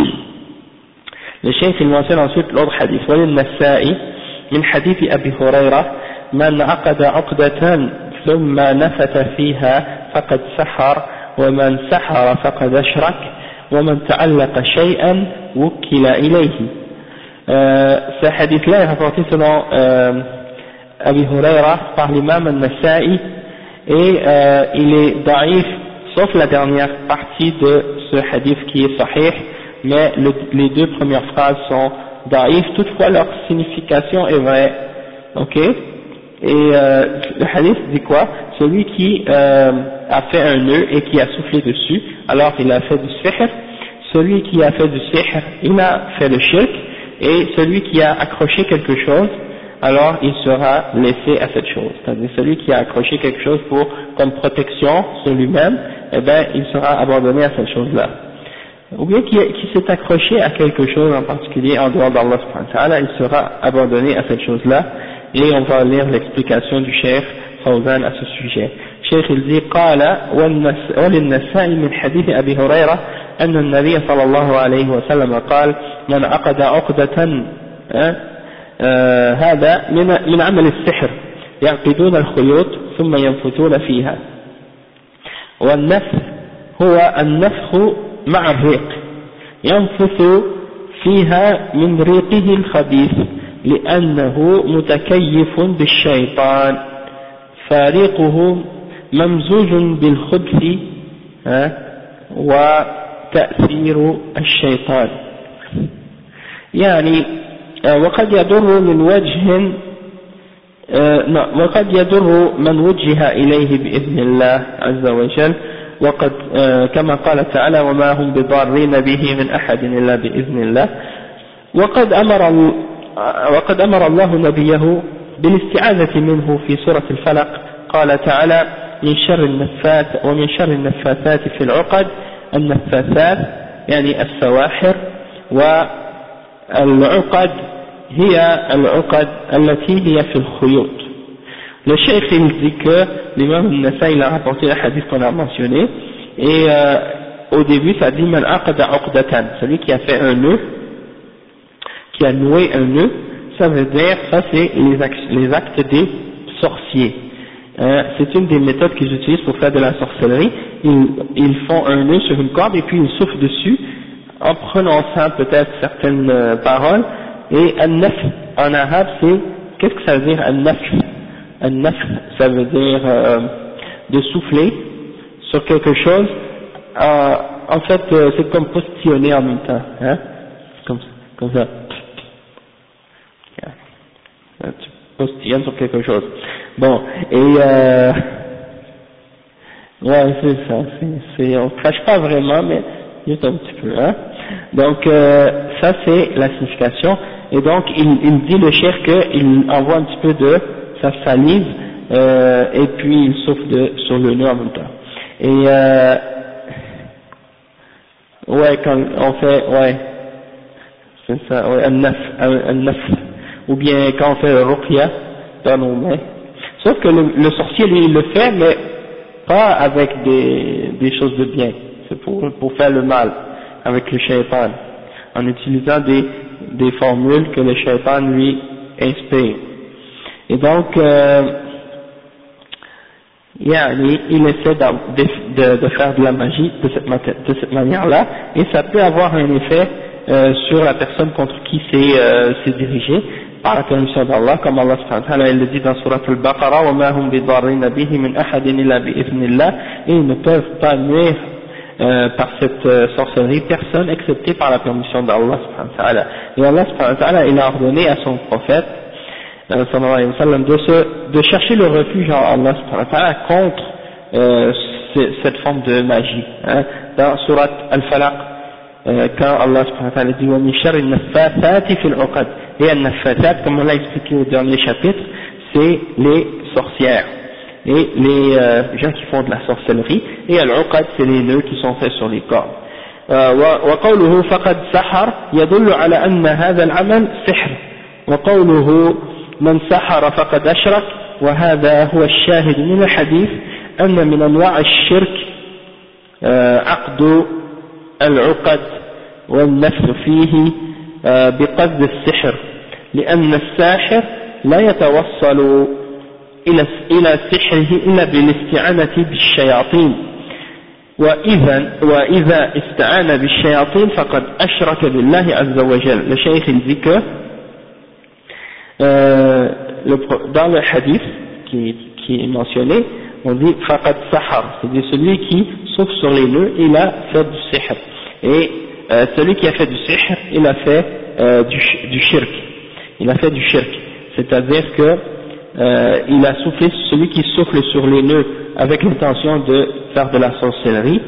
Le cheikh il mentionne ensuite l'autre hadith, وللنسائي من حديث أبي هريرة من عقد عقدة ثم نفث فيها فقد سحر ومن سحر فقد أشرك ومن تعلق شيئا وكل إليه. Ce hadith-là est rapporté selon Abi Huraira par l'imam al-Nasa'i, et il est daïf sauf la dernière partie de ce hadith qui est sahih, mais les deux premières phrases sont daïf, toutefois leur signification est vraie. Ok? Et le hadith dit quoi? Celui qui a fait un nœud et qui a soufflé dessus, alors il a fait du sihr. Celui qui a fait du sihr, il a fait le shirk. Et celui qui a accroché quelque chose, alors il sera laissé à cette chose. C'est-à-dire celui qui a accroché quelque chose comme protection sur lui-même, eh ben il sera abandonné à cette chose-là. Ou bien qui s'est accroché à quelque chose en particulier en dehors d'Allah subhanahu wa ta'ala, il sera abandonné à cette chose-là. Et on va lire l'explication du cheikh Fawzan à ce sujet. Cheikh il dit قال وللنسائي من حديث أبي هريرة أن النبي صلى الله عليه وسلم قال من عقد عقدة هذا من عمل السحر يعقدون الخيوط ثم ينفثون فيها. والنفث هو النفخ مع الريق ينفث فيها من ريقه الخبيث لأنه متكيف بالشيطان فريقه ممزوج بالخبث وتأثير الشيطان. يعني وقد يضر من وجه وقد يضر من وجه إليه بإذن الله عز وجل، وقد كما قال تعالى وما هم بضارين به من أحد إلا بإذن الله. وقد أمر الله نبيه بالاستعاذة منه في سورة الفلق، قال تعالى ومن شر النفاثات في العقد. النفاثات يعني السواحر، والعقد هي العقد التي هي في الخيوط، le cheikh il dit que l'imam al-Nasa'i il a rapporté le hadith qu'on a mentionné, et au début ça dit man aqda uqdatan, celui qui a fait un nœud, qui a noué un nœud, ça veut dire, ça c'est les actes des sorciers. C'est une des méthodes qu'ils utilisent pour faire de la sorcellerie. Ils font un nœud sur une corde et puis ils soufflent dessus en prononçant peut-être certaines paroles. Et an-naf en arabe c'est, qu'est-ce que ça veut dire an-naf? An-naf ça veut dire de souffler sur quelque chose. En fait c'est comme postillonner en même temps, hein? Comme ça. Tu postillonnes sur quelque chose. Bon, et ouais, c'est ça, on crache pas vraiment, mais juste un petit peu, hein. Donc, ça c'est la signification, et donc il dit le cheikh qu'il envoie un petit peu de sa salive, et puis il souffle sur le nœud en même temps. Et ouais, quand on fait, ouais, c'est ça, ouais, un-naf, ou bien quand on fait le ruqya dans nos mains. Sauf que le sorcier, lui, il le fait, mais pas avec des choses de bien. C'est pour faire le mal avec le shaitan, en utilisant des formules que le shaitan lui inspire. Et donc, il essaie de faire de la magie de cette manière-là, et ça peut avoir un effet sur la personne contre qui c'est dirigé, par la permission d'Allah, comme Allah subhanahu wa ta'ala il le dit dans Surat al-Baqarah, وَمَا هُمْ بِضَارِّينَ بِهِ مِنْ أَحَدٍ إِلَّا بِإِذْنِ اللَّهِ, et ils ne peuvent pas nuire par cette sorcellerie personne excepté par la permission d'Allah subhanahu wa ta'ala. Et Allah subhanahu wa ta'ala il a ordonné à son prophète sallallahu alayhi wa sallam de chercher le refuge en Allah subhanahu wa ta'ala contre cette forme de magie, hein. Dans Surat al-Falaq, quand Allah subhanahu wa ta'ala dit وَمِنْ شَرِّ النَّفَّاثَاتِ فِي الْعُقَدِ, et al-naffatat, comme on l'a expliqué au dernier chapitre, c'est les sorcières et les gens qui font de la sorcellerie, et al-uqad c'est les nœuds qui sont faits sur les cordes. وقوله فقد سحر يدل على أن هذا العمل سحر، وقوله من سحر فقد أشرك، وهذا هو الشاهد من الحديث أن من أنواع الشرك عقد العقد والنفس فيه بقصد السحر، لأن الساحر لا يتوصل إلى سحره إلا بالاستعانة بالشياطين، وإذا استعان بالشياطين فقد أشرك بالله عز وجل. Le cheikh il dit que dans le hadith qui est mentionné, on dit faqad sahar, c'est-à-dire celui qui souffle sur les nœuds, il a fait du sihr, et celui qui a fait du sihr, il a fait du shirk, il a fait du shirk, c'est-à-dire que il a soufflé, celui qui souffle sur les nœuds avec l'intention de faire de la sorcellerie,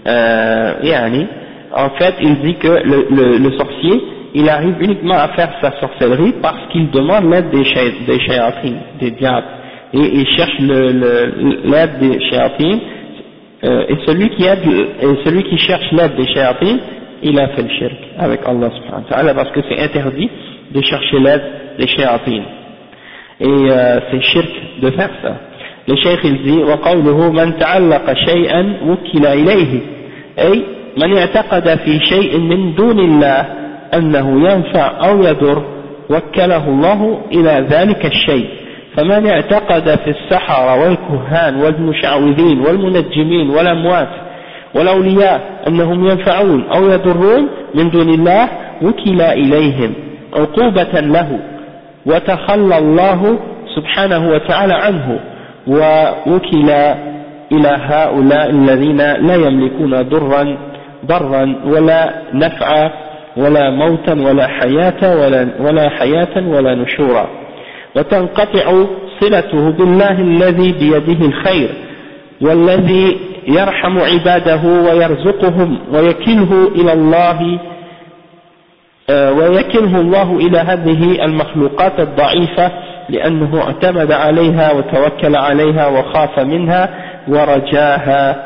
en fait il dit que le sorcier il arrive uniquement à faire sa sorcellerie parce qu'il demande l'aide des shayatin, des diables, et il cherche l'aide des shayatin, et celui qui cherche l'aide des shayatin, il a fait le shirk avec Allah subhanahu wa ta'ala, parce que c'est interdit de chercher l'aide des shayatin, et c'est shirk de faire ça. Le cheikh il dit وقوله من تعلق شيئا وكل إليه، أي من اعتقد في شيء من دون الله أنه ينفع أو يضر وكله الله إلى ذلك الشيء، فمن اعتقد في السحرة والكهان والمشعوذين والمنجمين والأموات والأولياء أنهم ينفعون أو يضرون من دون الله وكل إليهم عقوبة له، وتخلى الله سبحانه وتعالى عنه، ووكل إلى هؤلاء الذين لا يملكون ضرا ولا نفعا ولا موتا ولا حياة ولا نشورا، وتنقطع صلته بالله الذي بيده الخير والذي يرحم عباده ويرزقهم، ويكله الله إلى هذه المخلوقات الضعيفة لأنه اعتمد عليها وتوكل عليها وخاف منها ورجاها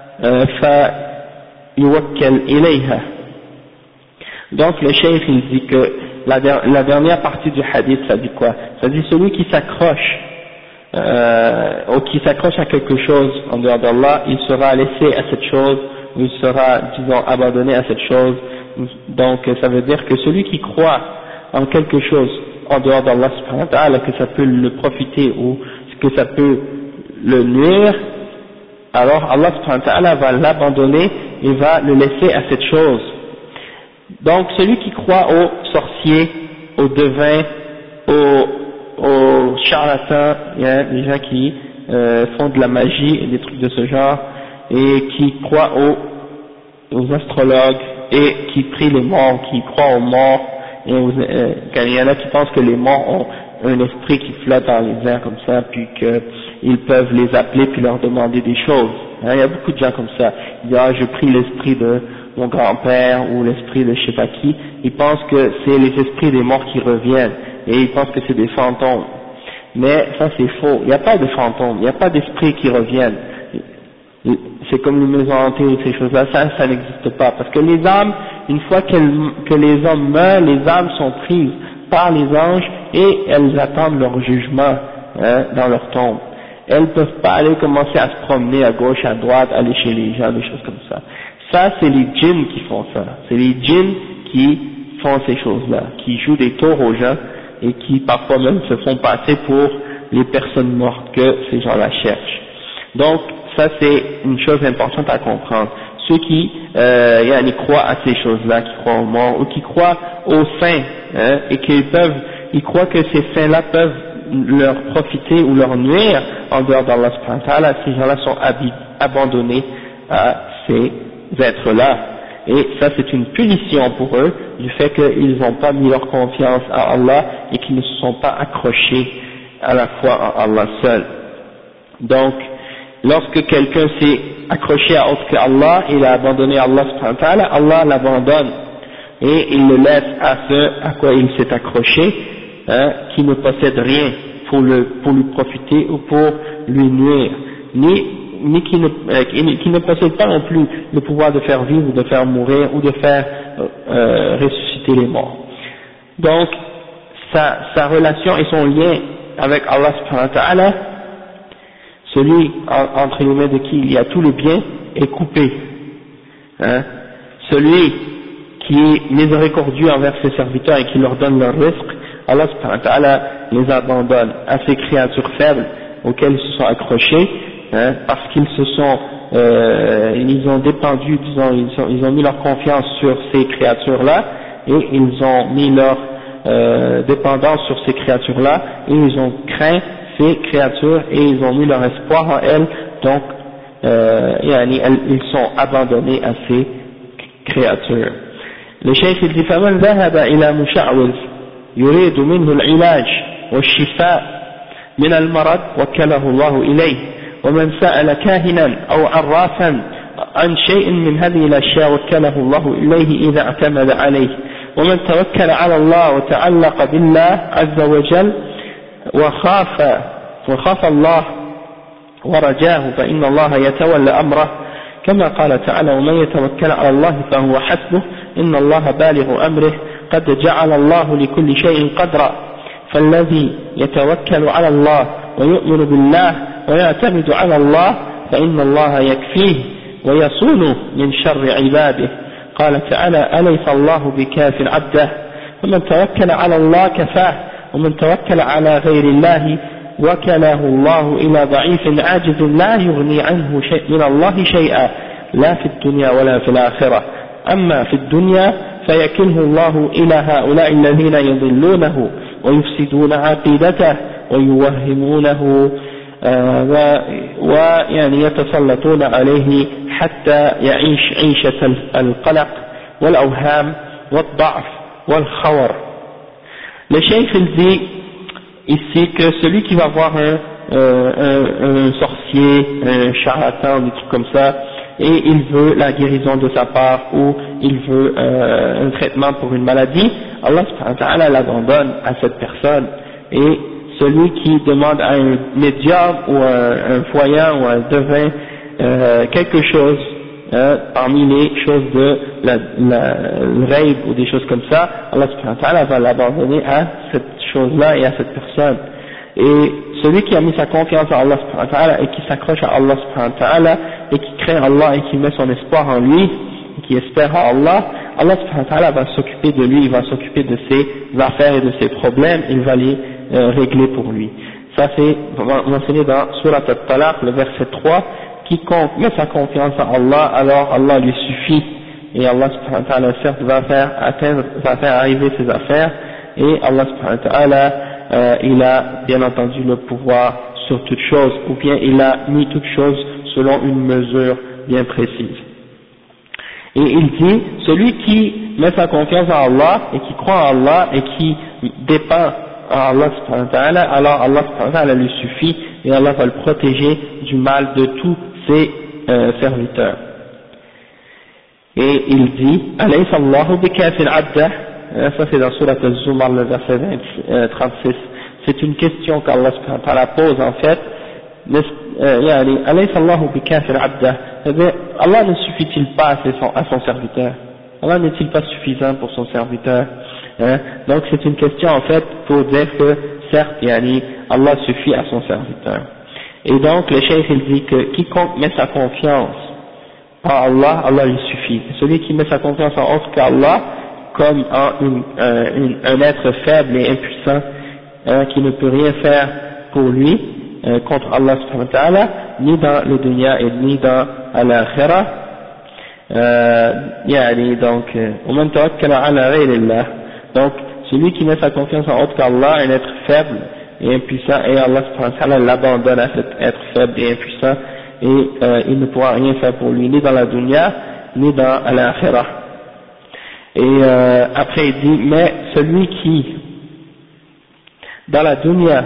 فيوكل إليها. Donc le cheikh il dit que la dernière partie du hadith ça dit quoi? Ça dit celui qui s'accroche ou qui s'accroche à quelque chose en dehors d'Allah, il sera laissé à cette chose, ou il sera, disons, abandonné à cette chose. Donc ça veut dire que celui qui croit en quelque chose en dehors d'Allah subhanahu wa ta'ala, que ça peut le profiter ou que ça peut le nuire, alors Allah subhanahu wa ta'ala va l'abandonner et va le laisser à cette chose. Donc celui qui croit aux sorciers, aux devins, aux charlatans, il y a des gens qui font de la magie et des trucs de ce genre, et qui croient aux astrologues, et qui prient les morts, qui croient aux morts, et quand il y en a qui pensent que les morts ont un esprit qui flotte dans les airs comme ça, puis qu'ils peuvent les appeler puis leur demander des choses. Hein, il y a beaucoup de gens comme ça. Ils disent, ah, je prie l'esprit de mon grand-père ou l'esprit de je sais pas qui. Ils pensent que c'est les esprits des morts qui reviennent, et ils pensent que c'est des fantômes. Mais ça c'est faux. Il n'y a pas de fantômes, il n'y a pas d'esprits qui reviennent. C'est comme les maisons hantées ou ces choses-là, ça n'existe pas. Parce que les âmes, une fois que les hommes meurent, les âmes sont prises par les anges et elles attendent leur jugement dans leur tombe. Elles ne peuvent pas aller commencer à se promener à gauche, à droite, aller chez les gens, des choses comme ça. Ça, c'est les djinns qui font ça. C'est les djinns qui font ces choses-là, qui jouent des tours aux gens et qui parfois même se font passer pour les personnes mortes que ces gens-là cherchent. Donc, ça c'est une chose importante à comprendre. Ceux qui croient à ces choses-là, qui croient aux morts, ou qui croient aux saints, et ils croient que ces saints-là peuvent leur profiter ou leur nuire en dehors d'Allah subhanahu wa ta'ala, ces gens-là sont abandonnés à ces êtres-là. Et ça c'est une punition pour eux, du fait qu'ils n'ont pas mis leur confiance à Allah et qu'ils ne se sont pas accrochés à la foi en Allah seul. Donc, lorsque quelqu'un s'est accroché à autre que Allah, il a abandonné Allah subhanahu wa ta'ala, Allah l'abandonne et il le laisse à ce à quoi il s'est accroché, qui ne possède rien pour lui profiter ou pour lui nuire, ni qui ne possède pas non plus le pouvoir de faire vivre ou de faire mourir ou de faire ressusciter les morts. Donc sa relation et son lien avec Allah subhanahu wa ta'ala, celui entre les mains de qui il y a tout le bien, est coupé. Celui qui est miséricordieux envers ses serviteurs et qui leur donne leur risque, Allah subhanahu wa ta'ala les abandonne à ces créatures faibles auxquelles ils se sont accrochés, parce qu'ils ils ont dépendu, disons, ils ont mis leur confiance sur ces créatures-là, et ils ont mis leur dépendance sur ces créatures-là, et ils ont craint ces créatures et ils ont mis leur espoir en elles, donc ils sont abandonnés à ces créatures. Le cheikh il dit فمن ذهب إلى مشعوذ يريد منه العلاج والشفاء من المرض وكله الله إليه، ومن سأل كاهنا أو عرافا عن شيء من هذه الأشياء وكله الله إليه إذا اعتمد عليه، ومن توكل على الله وتعلق بالله عز وجل وخاف الله ورجاه فإن الله يتولى أمره، كما قال تعالى ومن يتوكل على الله فهو حسبه إن الله بالغ أمره قد جعل الله لكل شيء قدرا. فالذي يتوكل على الله ويؤمن بالله ويعتمد على الله فإن الله يكفيه ويصونه من شر عباده. قال تعالى أليس الله بكاف عبده، فمن توكل على الله كفاه، ومن توكل على غير الله وكله الله إلى ضعيف عاجز لا يغني عنه شيء من الله شيئا لا في الدنيا ولا في الآخرة، أما في الدنيا فيكله الله إلى هؤلاء الذين يضلونه ويفسدون عقيدته ويوهمونه ويعني يتسلطون عليه حتى يعيش عيشة القلق والأوهام والضعف والخور. Le cheikh il dit ici que celui qui va voir un sorcier, un charlatan, des trucs comme ça, et il veut la guérison de sa part ou il veut un traitement pour une maladie, Allah subhanahu wa ta'ala l'abandonne à cette personne. Et celui qui demande à un médium ou un voyant ou un devin quelque chose parmi les choses de le rêve ou des choses comme ça, Allah subhanahu wa ta'ala va l'abandonner à cette chose-là et à cette personne. Et celui qui a mis sa confiance en Allah subhanahu wa ta'ala et qui s'accroche à Allah subhanahu wa ta'ala et qui craint Allah et qui met son espoir en lui, et qui espère en Allah, Allah subhanahu wa ta'ala va s'occuper de lui, il va s'occuper de ses affaires et de ses problèmes, il va les régler pour lui. Ça c'est mentionné dans Surat At-Talaq, le verset 3, quiconque met sa confiance en Allah, alors Allah lui suffit, et Allah subhanahu wa ta'ala certes va faire arriver ses affaires, et Allah subhanahu wa ta'ala il a bien entendu le pouvoir sur toute chose, ou bien il a mis toute chose selon une mesure bien précise. Et il dit, celui qui met sa confiance en Allah et qui croit en Allah et qui dépend en Allah subhanahu wa ta'ala, alors Allah subhanahu wa ta'ala lui suffit et Allah va le protéger du mal de tous ses serviteurs. Et il dit, alaysa Allahu bikafin abdah, ça c'est dans Surat Az-Zumar, le verset 36, c'est une question qu'Allah subhanahu wa ta'ala pose en fait, alaysa Allahu bikafin abdah, Allah ne suffit-il pas à son serviteur? Allah n'est-il pas suffisant pour son serviteur? Donc c'est une question en fait pour dire que certes Allah suffit à son serviteur. Et donc le cheikh il dit que quiconque met sa confiance en Allah, Allah lui suffit. Celui qui met sa confiance en autre qu'Allah, comme en un être faible et impuissant qui ne peut rien faire pour lui contre Allah subhanahu wa ta'ala, ni dans le dunya et ni dans l'akhirah, donc ومن توكل على غير الله, donc celui qui met sa confiance en autre qu'Allah, un être faible et impuissant, et Allah subhanahu wa ta'ala l'abandonne à cet être faible et impuissant, et il ne pourra rien faire pour lui, ni dans la dunya ni dans l'akhirah. Et après il dit, mais celui qui dans la dunya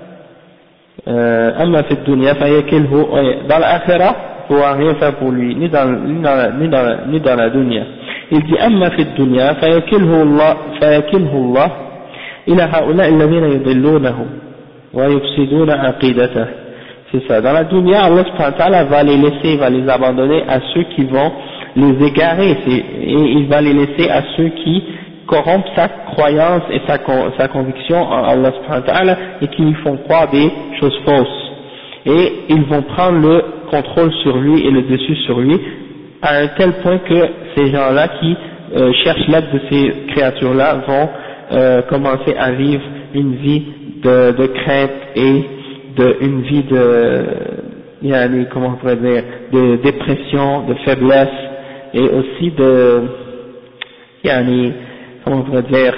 amma fi dunya fayakilhu, dans l'akhirah il ne pourra rien faire pour lui, ni dans la dunya. Il dit amma fi dunya fayakilhu Allah ila haula alladhina yudillunahu wa yufsiduna aqidatahu. C'est ça, dans la dunya Allah subhanahu wa ta'ala va les laisser, va les abandonner à ceux qui vont les égarer, et il va les laisser à ceux qui corrompent sa croyance et sa conviction en Allah subhanahu wa ta'ala et qui lui font croire des choses fausses. Et ils vont prendre le contrôle sur lui et le dessus sur lui à un tel point que ces gens-là qui cherchent l'aide de ces créatures-là vont commencer à vivre une vie de crainte et une vie comment on pourrait dire, de dépression, de faiblesse, et aussi comment on pourrait dire,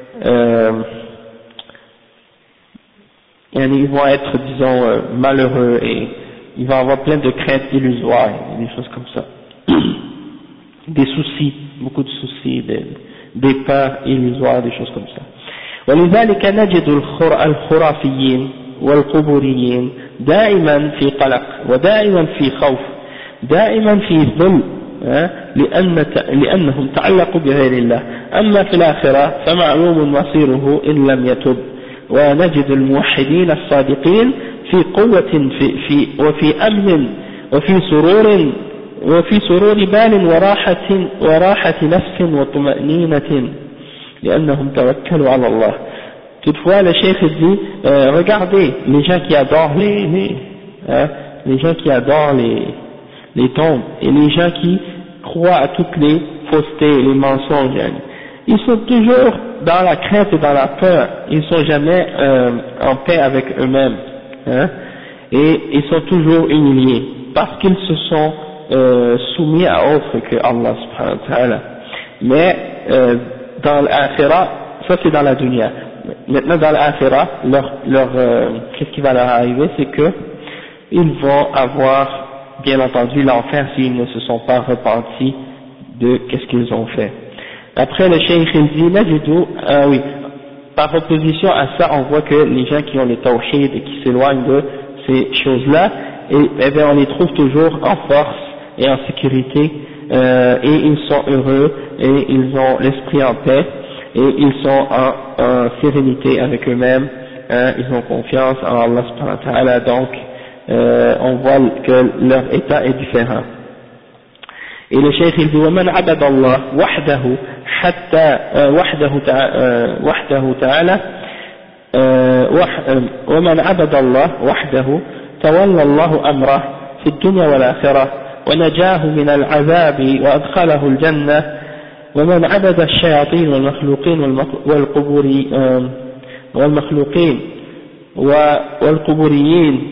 ils vont être, disons, malheureux, et ils vont avoir plein de craintes illusoires, des choses comme ça. Des soucis, beaucoup de soucis, des peurs illusoires, des choses comme ça. ولذلك نجد الخرافيين والقبوريين دائما في قلق ودائما في خوف دائما في ذل لأنهم تعلقوا بغير الله. أما في الآخرة فمعلوم مصيره إن لم يتب. ونجد الموحدين الصادقين في قوة وفي أمن وفي سرور بال وراحة نفس وطمأنينة لأنهم توكلوا على الله. Toutefois, le cheikh dit, regardez les gens qui adorent les gens qui adorent les tombes et les gens qui croient à toutes les faussetés et les mensonges, ils sont toujours dans la crainte et dans la peur, ils sont jamais en paix avec eux-mêmes, et ils sont toujours humiliés parce qu'ils se sont soumis à autre que Allah subhanahu wa ta'ala. Mais dans l'akhirah, ça c'est dans la dunya. Maintenant dans l'akhirah, qu'est-ce qui va leur arriver, c'est que ils vont avoir bien entendu l'enfer s'ils ne se sont pas repentis de qu'est-ce qu'ils ont fait. Après le cheikh il dit, par opposition à ça, on voit que les gens qui ont les tawhid et qui s'éloignent de ces choses-là, et bien on les trouve toujours en force et en sécurité, et ils sont heureux, et ils ont l'esprit en paix, et ils sont en sérénité avec eux-mêmes, ils ont confiance en Allah subhanahu wa ta'ala, donc on voit que leur état est différent. Et le cheikh il dit ومن عبد الله وحده حتى وحده تعالى ومن عبد الله وحده تولى الله أمره في الدنيا والآخرة ونجاه من العذاب وأدخله الجنة ومن عبد الشياطين والقبوريين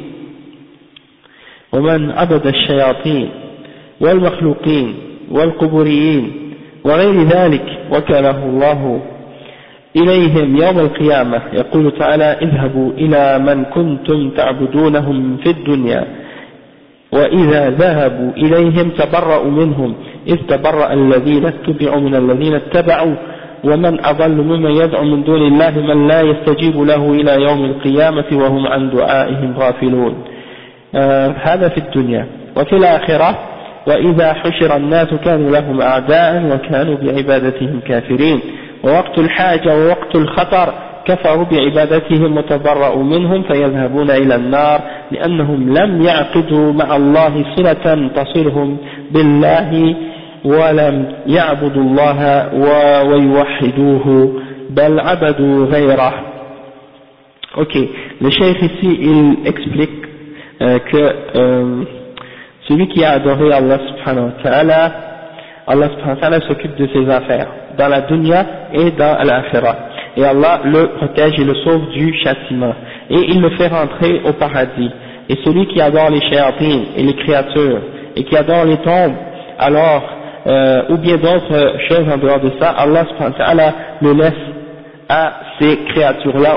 ومن عبد الشياطين والمخلوقين والقبوريين وغير ذلك وكله الله إليهم يوم القيامة يقول تعالى اذهبوا إلى من كنتم تعبدونهم في الدنيا وإذا ذهبوا إليهم تبرأوا منهم إذ تبرأ الذين اتبعوا من الذين اتبعوا ومن أضل ممن يدعو من دون الله من لا يستجيب له إلى يوم القيامة وهم عن دعائهم غافلون. هذا في الدنيا. وفي الآخرة وإذا حشر الناس كانوا لهم أعداء وكانوا بعبادتهم كافرين ووقت الحاجة ووقت الخطر كفروا بعبادتهم وتبرأوا منهم فيذهبون إلى النار لأنهم لم يعقدوا مع الله صلة تصلهم بالله ولم يعبدوا الله ويوحدوه بل عبدوا غيره. Ok, le cheikh ici il explique que celui qui a adoré Allah subhanahu wa ta'ala, Allah subhanahu wa ta'ala s'occupe de ses affaires dans la dunya et dans l'akhirah, et Allah le protège et le sauve du châtiment et il le fait rentrer au paradis. Et celui qui adore les shayatines et les créatures et qui adore les tombes, alors ou bien d'autres choses en dehors de ça, Allah subhanahu wa ta'ala le laisse à ces créatures-là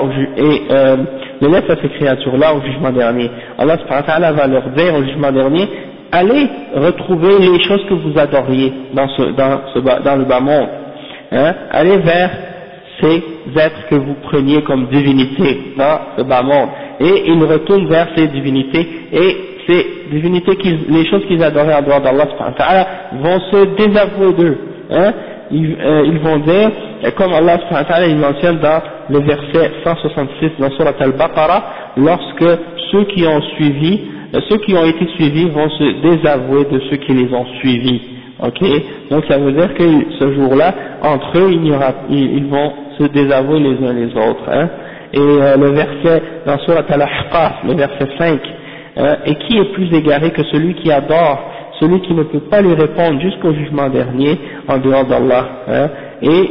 au jugement dernier. Allah subhanahu wa ta'ala va leur dire au jugement dernier, allez retrouver les choses que vous adoriez dans le bas monde, hein, allez vers ces êtres que vous preniez comme divinités dans ce bas monde, et ils retournent vers ces divinités, et ces divinités, les choses qu'ils adoraient en dehors d'Allah subhanahu wa ta'ala vont se désavouer d'eux, hein, ils vont dire, comme Allah subhanahu wa ta'ala il mentionne dans le verset 166 dans Surat Al-Baqarah, lorsque ceux qui ont été suivis vont se désavouer de ceux qui les ont suivis. Ok, donc ça veut dire que ce jour-là, entre eux, ils vont se désavouer les uns les autres. Hein. Et le verset dans Surat Al-Ahqaf, le verset 5, et qui est plus égaré que celui qui adore, celui qui ne peut pas lui répondre jusqu'au jugement dernier en dehors d'Allah. Hein. Et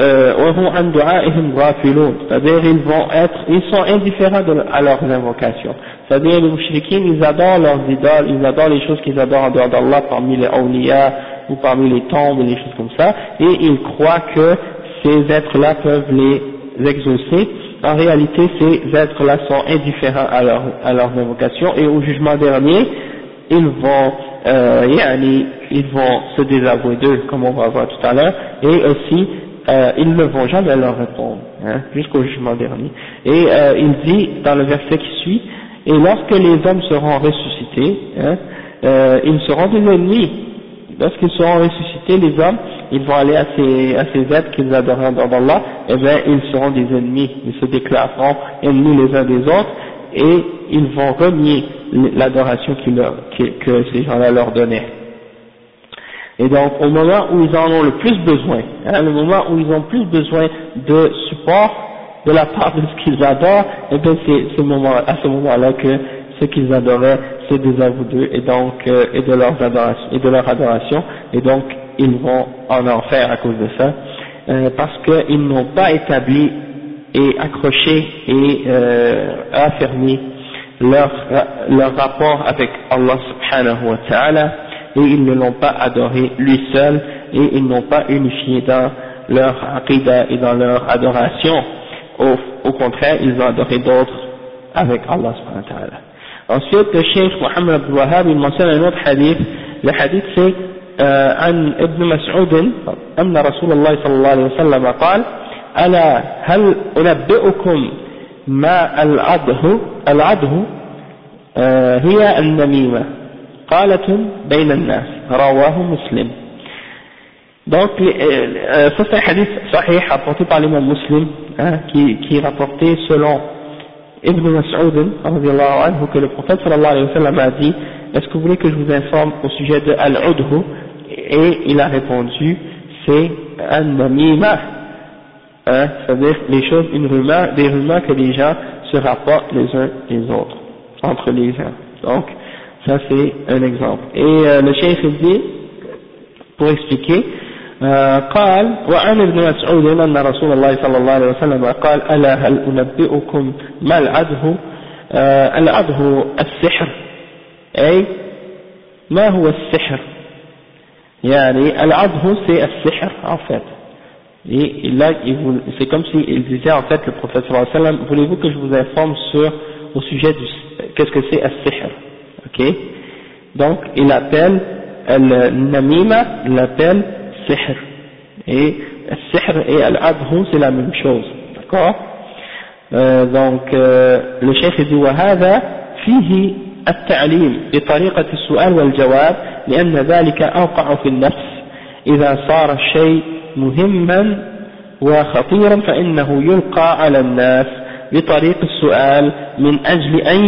c'est-à-dire ils sont indifférents à leurs invocations. C'est-à-dire les mouchriquins, ils adorent leurs idoles, ils adorent les choses qu'ils adorent en dehors d'Allah parmi les awliya ou parmi les tombes et les choses comme ça, et ils croient que ces êtres-là peuvent les exaucer. En réalité, ces êtres-là sont indifférents à leurs invocations, et au jugement dernier, ils vont se désavouer d'eux, comme on va voir tout à l'heure, et aussi ils ne vont jamais leur répondre, hein, jusqu'au jugement dernier. Et il dit dans le verset qui suit, et lorsque les hommes seront ressuscités, hein, ils seront des ennemis. Lorsqu'ils seront ressuscités, les hommes, ils vont aller à ces êtres qu'ils adoraient dans Allah, et bien ils seront des ennemis, ils se déclareront ennemis les uns des autres, et ils vont renier l'adoration que ces gens-là leur donnaient. Et donc, au moment où ils en ont le plus besoin, hein, le moment où ils ont plus besoin de support de la part de ce qu'ils adorent, et bien c'est à ce moment-là que ce qu'ils adoraient se désavouent d'eux, et donc et de leur adoration, et donc ils vont en enfer à cause de ça, parce qu'ils n'ont pas établi et accroché et affermi leur rapport avec Allah subhanahu wa ta'ala, et ils ne l'ont pas adoré lui seul, et ils n'ont pas unifié dans leur aqidah et dans leur adoration. Au contraire, ils ont adoré d'autres avec Allah subhanahu wa ta'ala. Ensuite, le Cheikh Mohammed Abdul Wahhab, il mentionne un autre hadith. Le hadith c'est عن ابن مسعود أن رسول الله صلى الله عليه وسلم قال ألا هل أنبئكم ما العده هي النميمة قالة بين الناس رواه مسلم. Donc ça c'est un hadith sahih rapporté par l'imam Muslim, hein, qui est rapporté selon Ibn Mas'ud radiyallahu anhu, que le prophète sallallahu alayhi wa sallam a dit, est-ce que vous voulez que je vous informe au sujet de al-udhu? Et il a répondu, c'est an-namima, hein, c'est-à-dire les choses, des rumeurs que les gens se rapportent les uns les autres, entre les gens. Donc, ça c'est un exemple. Et le cheikh dit, pour expliquer, قال وعن ابن مسعود أن رسول الله صلى الله عليه وسلم قال ألا هل أنبئكم ما العده العده السحر أي ما هو السحر يعني العده c'est السحر en fait. Et là c'est comme s'il disait en fait le prophète sallallahu alayhi wa sallam, voulez-vous que je vous informe au sujet du qu'est-ce que c'est as-sihr, ok? Donc il appelle al-namima, il l'appelle sihr, et al-sihr et al-adhu c'est la même chose, d'accord? Donc le cheikh dit وهذا فيه التعليم بطريقة السؤال والجواب لأن ذلك أوقع في النفس إذا صار الشيء مهما وخطيرا فإنه يلقى على الناس بطريق السؤال من أجل أن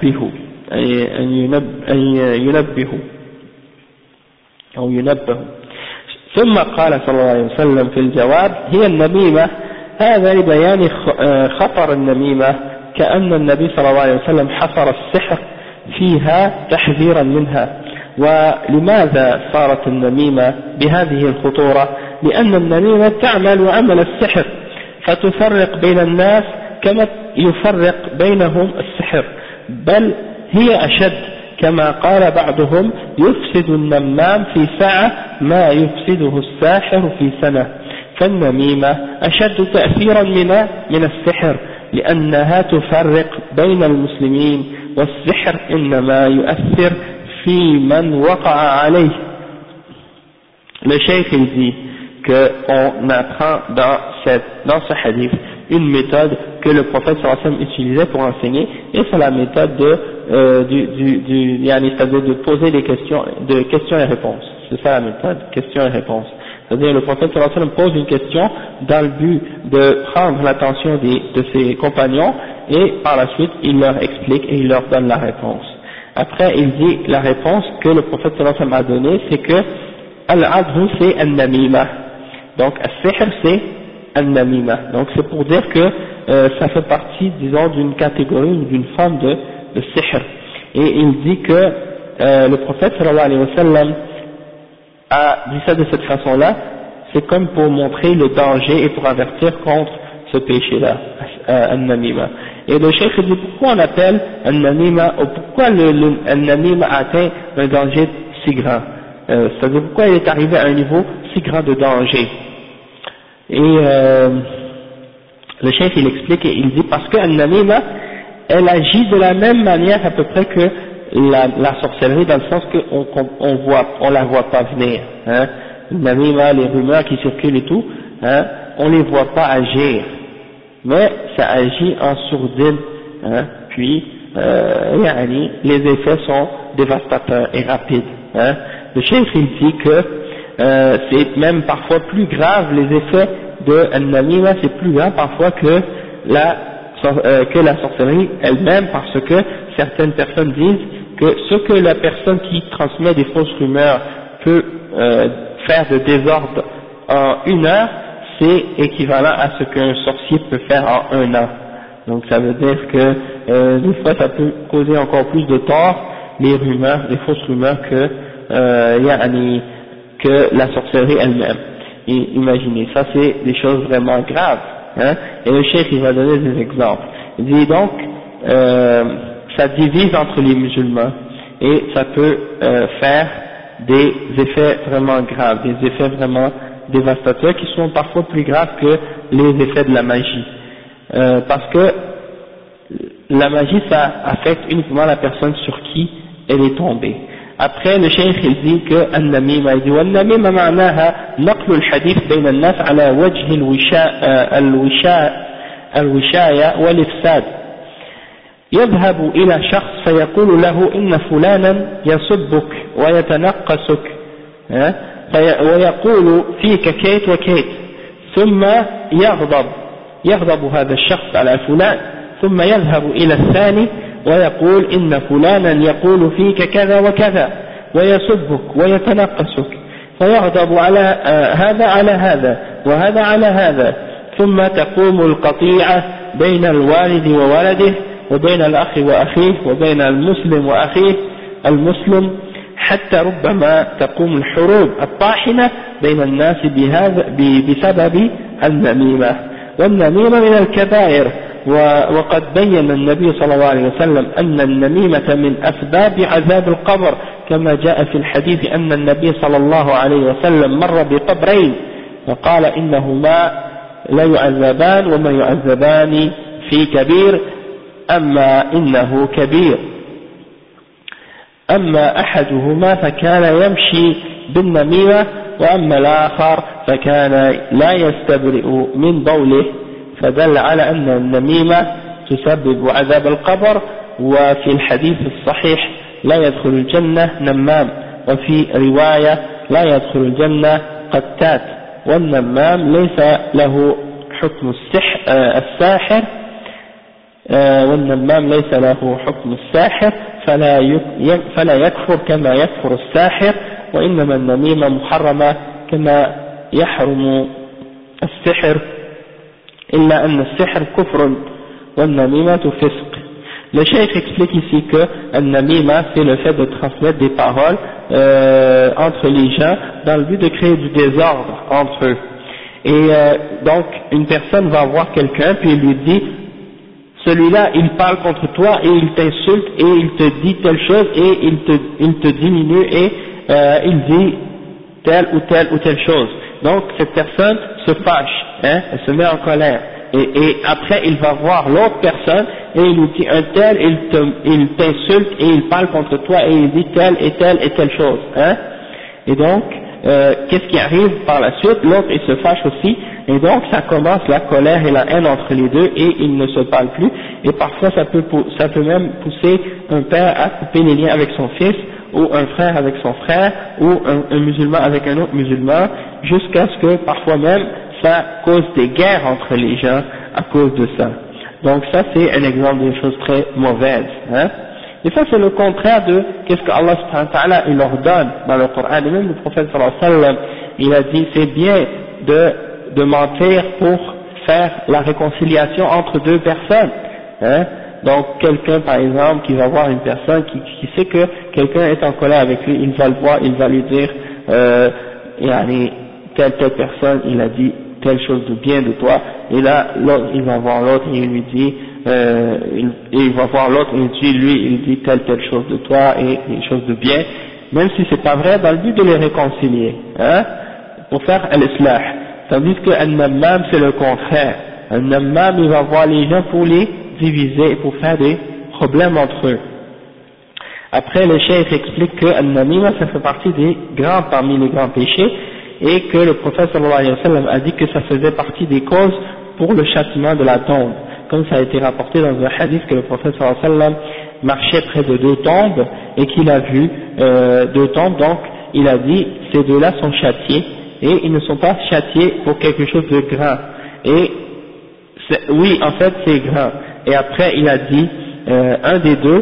ينبهوا ثم قال صلى الله عليه وسلم في الجواب هي النميمة هذا لبيان خطر النميمة كأن النبي صلى الله عليه وسلم حصر السحر فيها تحذيرا منها. ولماذا صارت النميمة بهذه الخطورة؟ لأن النميمة تعمل عمل السحر فتفرق بين الناس كما يفرق بينهم السحر، بل هي أشد كما قال بعضهم يفسد النمام في ساعة ما يفسده الساحر في سنة. فالنميمة أشد تأثيرا من السحر لأنها تفرق بين المسلمين، والسحر إنما يؤثر في من وقع عليه. Le cheikh dit qu'on apprend dans ce hadith une méthode que le prophète sallallahu alayhi wa sallam utilisait pour enseigner, et c'est la méthode c'est-à-dire de poser des questions, de questions et réponses. C'est ça la méthode, questions et réponses. C'est-à-dire le prophète sallallahu alayhi wa sallam pose une question dans le but de prendre l'attention de ses compagnons, et par la suite il leur explique et il leur donne la réponse. Après il dit la réponse que le prophète sallallahu alayhi wa sallam a donnée, c'est que al-adhu c'est al-namima, donc al-sihr c'est al-namima, donc c'est pour dire que ça fait partie, disons, d'une catégorie ou d'une forme de sihr. Et il dit que le prophète sallallahu alayhi wa sallam a dit ça de cette façon-là, c'est comme pour montrer le danger et pour avertir contre ce péché-là, al-namima. Et le cheikh dit pourquoi on appelle al-namima, ou pourquoi al-namima atteint un danger si grand, c'est-à-dire pourquoi il est arrivé à un niveau si grand de danger. Et le cheikh il explique et il dit parce que al-namima elle agit de la même manière à peu près que la sorcellerie, dans le sens qu'on la voit pas venir, hein. Al-namima, les rumeurs qui circulent et tout, hein, on les voit pas agir, mais ça agit en sourdine, hein, puis les effets sont dévastateurs et rapides, hein. Le cheikh il dit que c'est même parfois plus grave, les effets de al-namima c'est plus grave parfois que la sorcellerie elle-même, parce que certaines personnes disent que ce que la personne qui transmet des fausses rumeurs peut faire de désordre en 1 heure, c'est équivalent à ce qu'un sorcier peut faire en 1 an. Donc ça veut dire que des fois ça peut causer encore plus de tort, les rumeurs, les fausses rumeurs que la sorcellerie elle-même. Et imaginez, ça c'est des choses vraiment graves, hein. Et le cheikh il va donner des exemples. Il dit donc ça divise entre les musulmans et ça peut faire des effets vraiment graves, des effets vraiment dévastateurs qui sont parfois plus graves que les effets de la magie, parce que la magie ça affecte uniquement la personne sur qui elle est tombée. Après le cheikh il dit que al-namima, il dit wal-namima ma'naha naqlu al-hadith bayna an-nas ala wajh al-wishaya wal-ifsad. يذهب إلى شخص فيقول له إن فلانا يسبك ويتنقصك ويقول فيك كيت وكيت، ثم يغضب هذا الشخص على فلان، ثم يذهب إلى الثاني ويقول إن فلانا يقول فيك كذا وكذا ويسبك ويتنقصك، فيغضب على هذا على هذا وهذا على هذا، ثم تقوم القطيعة بين الوالد وولده وبين الأخ وأخيه وبين المسلم وأخيه المسلم حتى ربما تقوم الحروب الطاحنة بين الناس بسبب النميمة. والنميمة من الكبائر، وقد بين النبي صلى الله عليه وسلم أن النميمة من أسباب عذاب القبر، كما جاء في الحديث أن النبي صلى الله عليه وسلم مر بقبرين وقال إنهما لا يعذبان وما يعذبان في كبير أما إنه كبير. أما أحدهما فكان يمشي بالنميمة وأما الآخر فكان لا يستبرئ من بوله، فدل على أن النميمة تسبب عذاب القبر. وفي الحديث الصحيح لا يدخل الجنة نمام، وفي رواية لا يدخل الجنة قتات. والنمام ليس له حكم الساحر، والنمام ليس له حكم الساحر فلا يكفر كما يكفر الساحر، وإنما النميمة محرمة كما يحرم السحر، إلا أن السحر كفر والنميمة فسق. Le cheikh explique ici que النميمة c'est le fait de transmettre des paroles entre les gens dans le but de créer du désordre entre eux. Et donc une personne va voir quelqu'un puis il lui dit celui-là il parle contre toi et il t'insulte et il te dit telle chose et il te diminue et il dit telle ou telle chose. Donc cette personne se fâche, elle se met en colère et après il va voir l'autre personne et il lui dit un tel il t'insulte et il parle contre toi et il dit telle et telle chose, et donc qu'est-ce qui arrive par la suite? L'autre il se fâche aussi et donc ça commence la colère et la haine entre les deux et ils ne se parlent plus, et parfois ça peut même pousser un père à couper les liens avec son fils, ou un frère avec son frère, ou un musulman avec un autre musulman, jusqu'à ce que parfois même ça cause des guerres entre les gens à cause de ça. Donc ça c'est un exemple de choses très mauvaises, et ça c'est le contraire de qu'est-ce que Allah subhanahu wa ta'ala il ordonne dans le Coran. Et même le prophète sallallahu alayhi wa sallam il a dit c'est bien de mentir pour faire la réconciliation entre deux personnes, donc quelqu'un par exemple qui va voir une personne qui sait que quelqu'un est en colère avec lui, il va le voir, il va lui dire telle personne il a dit telle chose de bien de toi, et là l'autre il va voir l'autre et il lui dit il va voir l'autre et il dit telle chose de toi et des choses de bien, même si c'est pas vrai, dans le but de les réconcilier, pour faire al-islah. Tandis que un-nammam c'est le contraire. Un-nammam il va voir les gens pour les diviser et pour faire des problèmes entre eux. Après le cheikh explique que un-namima ça fait partie parmi les grands péchés, et que le prophète sallallahu alayhi wa sallam a dit que ça faisait partie des causes pour le châtiment de la tombe, comme ça a été rapporté dans un hadith que le prophète sallallahu alayhi wa sallam marchait près de deux tombes et qu'il a vu deux tombes, donc il a dit ces deux-là sont châtiés, et ils ne sont pas châtiés pour quelque chose de grand, et oui en fait c'est grand. Et après il a dit un des deux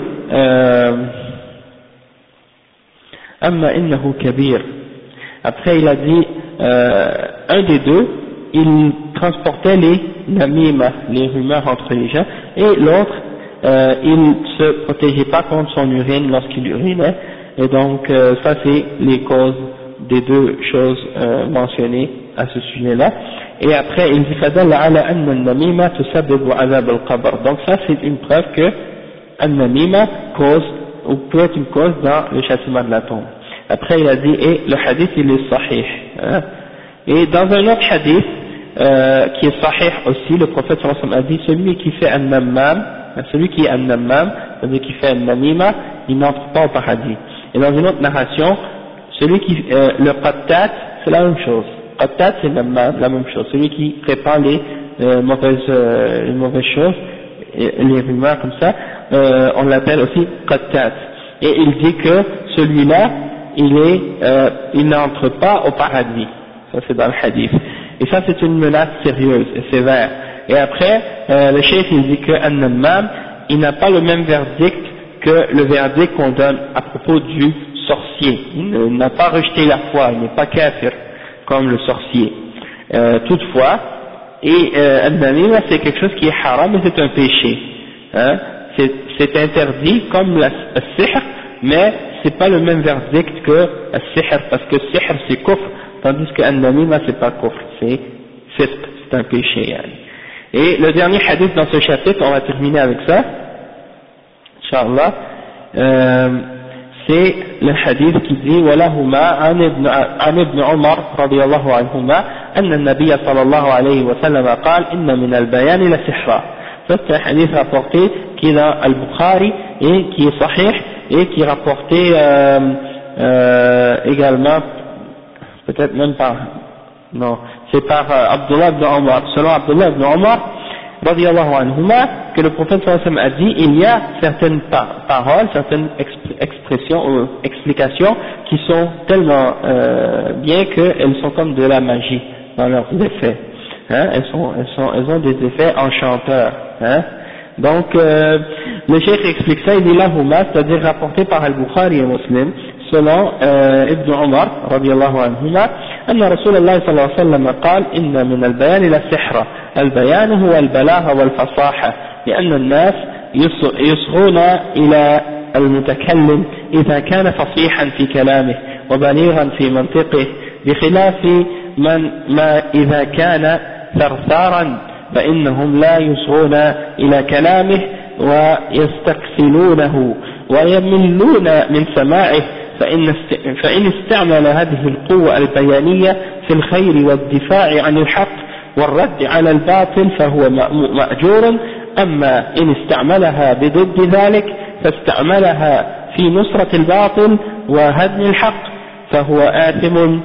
amma innahu kabir. Après il a dit un des deux il transportait les namima, les rumeurs entre les gens, et l'autre il se protégeait pas contre son urine lorsqu'il urinait, et donc ça c'est les causes des deux choses mentionnées à ce sujet-là. Et après il dit fadalla ala anna an-namima tusabbibu adhab al-qabr. Donc ça c'est une preuve que an-namima cause ou peut être une cause dans le châtiment de la tombe. Après il a dit et le hadith il est sahih, et dans un autre hadith qui est sahih aussi, le prophète sallallahu alayhi wa sallam a dit celui qui fait an-nammam, celui qui est an-nammam, c'est-à-dire qui fait an-namima, il n'entre pas au paradis. Et dans une autre narration celui qui le qattat c'est la même chose, qattat c'est la même chose, celui qui répand les mauvaises choses, les rumeurs comme ça, on l'appelle aussi qattat. Et il dit que celui-là il n'entre pas au paradis, ça c'est dans le hadith, et ça c'est une menace sérieuse et sévère. Et après le cheikh il dit que an-nammam il n'a pas le même verdict que le verdict qu'on donne à propos du sorcier, il n'a pas rejeté la foi, il n'est pas kafir comme le sorcier. Toutefois et al-namima c'est quelque chose qui est haram et c'est un péché, hein, c'est interdit comme le sihr, mais c'est pas le même verdict que le sihr, parce que le sihr c'est kufr, tandis que al-namima c'est pas kufr, c'est fisq, c'est un péché. Yani. Et le dernier hadith dans ce chapitre, on va terminer avec ça, Inch'Allah, c'est le hadith qui dit ولهما عن ابن عمر رضي الله عنهما أن النبي صلى الله عليه وسلم قال إن من البيان لسحرا. C'est un hadith rapporté qui est dans Al-Bukhari et qui est sahih et qui est rapporté également, peut-être même par, non, c'est par Abdullah ibn Omar, selon Abdullah ibn Omar radiyallahu anhuma, que le prophète sallallahu alayhi wa sallam a dit, il y a certaines paroles, certaines expressions ou explications qui sont tellement bien qu'elles sont comme de la magie dans leurs effets, hein, elles ont des effets enchanteurs, hein. Donc le cheikh explique ça, il dit lahuma, c'est-à-dire rapporté par Al-Bukhari et Muslim, selon Ibn Omar radiyallahu anhuma, أن رسول الله صلى الله عليه وسلم قال إن من البيان للسحر البيان هو البلاغة والفصاحة لأن الناس يصغون إلى المتكلم إذا كان فصيحا في كلامه وبليغا في منطقه بخلاف ما إذا كان ثرثارا فإنهم لا يصغون إلى كلامه ويستكسلونه ويملون من سماعه فإن استعمل هذه القوة البيانية في الخير والدفاع عن الحق والرد على الباطل فهو مأجور أما إن استعملها بضد ذلك فاستعملها في نصرة الباطل وهدم الحق فهو آثم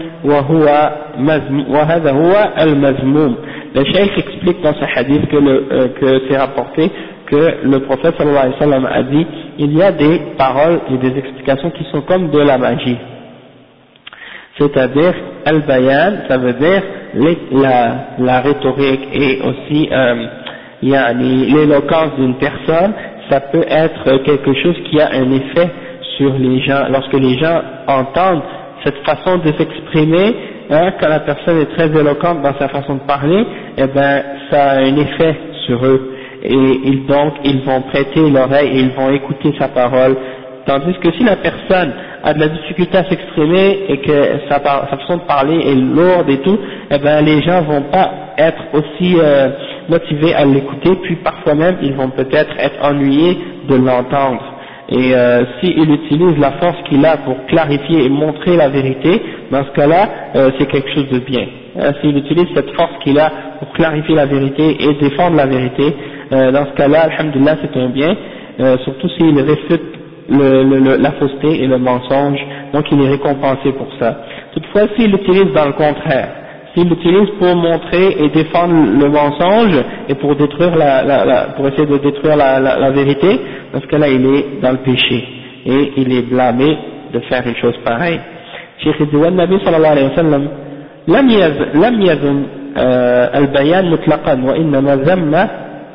وهذا هو المذموم. Le cheikh explique dans ce hadith que c'est rapporté que le prophète sallallahu alayhi wa sallam a dit, il y a des paroles et des explications qui sont comme de la magie. C'est-à-dire, al-bayan, ça veut dire la rhétorique et aussi l'éloquence d'une personne, ça peut être quelque chose qui a un effet sur les gens. Lorsque les gens entendent cette façon de s'exprimer, hein, quand la personne est très éloquente dans sa façon de parler, eh ben, ça a un effet sur eux. Et donc, ils vont prêter l'oreille et ils vont écouter sa parole. Tandis que si la personne a de la difficulté à s'exprimer et que sa façon de parler est lourde et tout, eh ben, les gens vont pas être aussi motivés à l'écouter, puis parfois même, ils vont peut-être être ennuyés de l'entendre. Et s'il utilise la force qu'il a pour clarifier et montrer la vérité, dans ce cas-là, c'est quelque chose de bien. S'il utilise cette force qu'il a pour clarifier la vérité et défendre la vérité, dans ce cas-là, alhamdulillah, c'est un bien, surtout s'il réfute la fausseté et le mensonge, donc il est récompensé pour ça. Toutefois, s'il l'utilise dans le contraire, s'il l'utilise pour montrer et défendre le mensonge et pour détruire pour essayer de détruire la vérité, dans ce cas-là, il est dans le péché et il est blâmé de faire une chose pareille. Cheikh dit, والنبي صلى الله عليه وسلم لم يذم البيان مطلقا وإنما ذم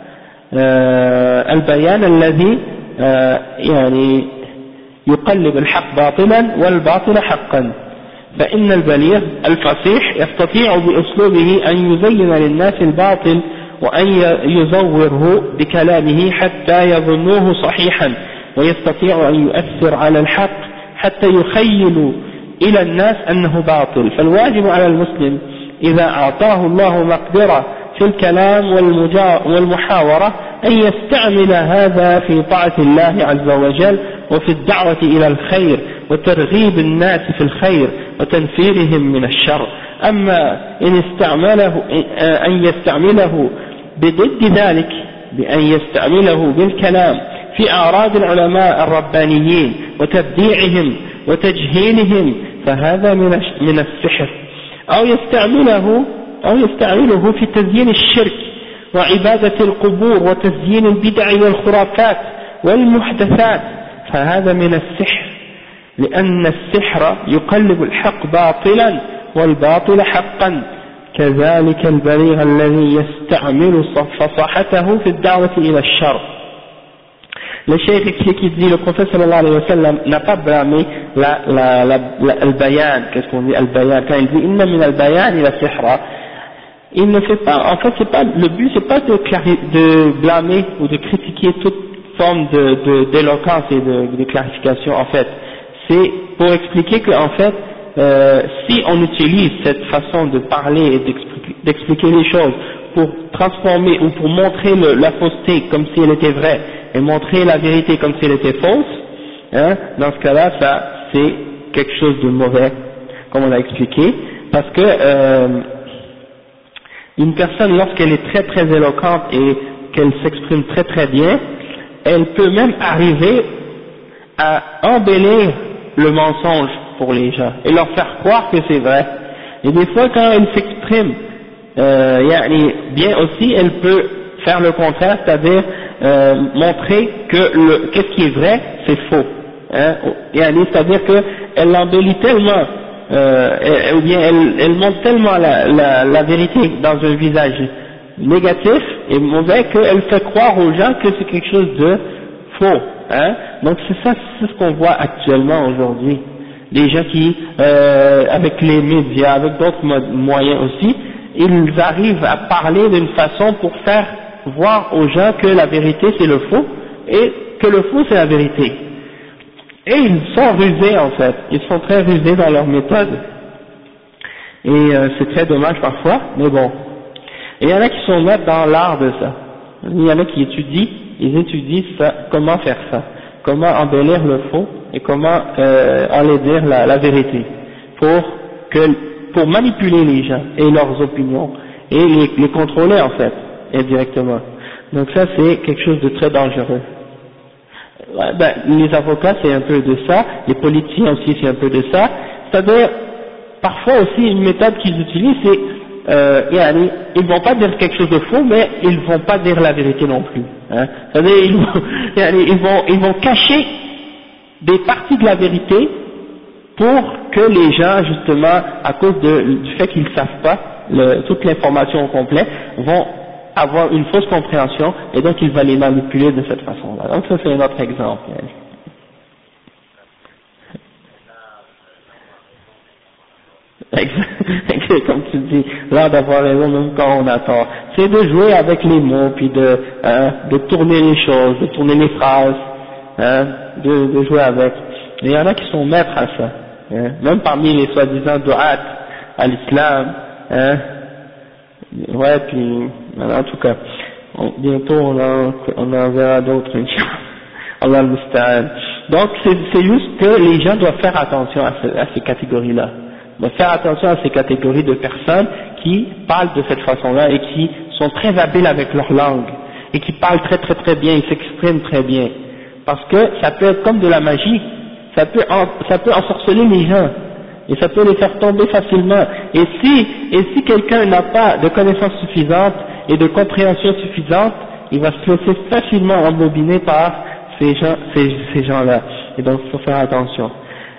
البيان الذي يعني يقلب الحق باطلا والباطل حقا فإن البليغ الفصيح يستطيع بأسلوبه أن يزين للناس الباطل وأن يزوره بكلامه حتى يظنوه صحيحا ويستطيع أن يؤثر على الحق حتى يخيل إلى الناس أنه باطل. فالواجب على المسلم إذا أعطاه الله مقدرة في الكلام والمحاورة أن يستعمل هذا في طاعة الله عز وجل وفي الدعوة إلى الخير وترغيب الناس في الخير وتنفيرهم من الشر. أما إن استعمله أن يستعمله بضد ذلك بأن يستعمله بالكلام في أعراض العلماء الربانيين وتبديعهم وتجهيلهم فهذا من السحر أو يستعمله في تزيين الشرك وعبادة القبور وتزيين البدع والخرافات والمحدثات فهذا من السحر لأن السحر يقلب الحق باطلا والباطل حقا كذلك البليغ الذي يستعمل فصاحته في الدعوة إلى الشر. Le cheikh qui dit le prophète sallallahu alayhi wa sallam n'a pas blâmé al-bayan, qu'est-ce qu'on dit al-bayan, quand il dit inna min al-bayan ila sihra, il ne fait pas, en fait c'est pas, le but c'est pas de blâmer ou de critiquer toute forme d'éloquence et de clarification en fait, c'est pour expliquer que en fait, si on utilise cette façon de parler et d'expliquer les choses pour transformer ou pour montrer la fausseté comme si elle était vraie et montrer la vérité comme si elle était fausse, hein, dans ce cas-là, ça c'est quelque chose de mauvais, comme on l'a expliqué, parce que une personne, lorsqu'elle est très très éloquente et qu'elle s'exprime très très bien, elle peut même arriver à embellir le mensonge pour les gens et leur faire croire que c'est vrai. Et des fois, quand elle s'exprime bien aussi, elle peut faire le contraire, c'est-à-dire montrer que qu'est-ce qui est vrai, c'est faux. Hein, c'est-à-dire qu'elle l'embellit tellement, ou bien elle montre tellement la vérité dans un visage négatif et mauvais qu'elle fait croire aux gens que c'est quelque chose de faux. Hein. Donc c'est ce qu'on voit actuellement aujourd'hui. Les gens qui, avec les médias, avec d'autres moyens aussi, ils arrivent à parler d'une façon pour faire voir aux gens que la vérité c'est le faux et que le faux c'est la vérité. Et ils sont rusés en fait, ils sont très rusés dans leur méthode. Et c'est très dommage parfois, mais bon. Et il y en a qui sont maîtres dans l'art de ça. Il y en a qui étudient ça, comment faire ça, comment embellir le faux et comment aller dire la vérité pour manipuler les gens et leurs opinions et les contrôler en fait indirectement. Donc ça c'est quelque chose de très dangereux. Les avocats c'est un peu de ça, les politiciens aussi c'est un peu de ça, c'est-à-dire parfois aussi une méthode qu'ils utilisent c'est ils vont pas dire quelque chose de faux mais ils vont pas dire la vérité non plus, hein. C'est-à-dire ils vont cacher des parties de la vérité pour que les gens justement à cause du fait qu'ils ne savent pas toute l'information au complet vont avoir une fausse compréhension et donc il va les manipuler de cette façon-là. Donc ça c'est un autre exemple. Comme tu dis, l'art d'avoir raison même quand on a tort. C'est de jouer avec les mots, puis de tourner les choses, de tourner les phrases, hein, de jouer avec. Et il y en a qui sont maîtres à ça, hein, même parmi les soi-disant du'at à l'islam, hein. Ouais, puis en tout cas, bientôt on en verra d'autres, Allah al-Musta'an. Donc c'est juste que les gens doivent faire attention à ces catégories-là. Doivent faire attention à ces catégories de personnes qui parlent de cette façon-là et qui sont très habiles avec leur langue et qui parlent très très très bien, ils s'expriment très bien. Parce que ça peut être comme de la magie, ça peut ensorceler les gens. Et ça peut les faire tomber facilement. Et si quelqu'un n'a pas de connaissances suffisantes et de compréhension suffisante, il va se laisser facilement embobiner par ces gens-là. Et donc, il faut faire attention.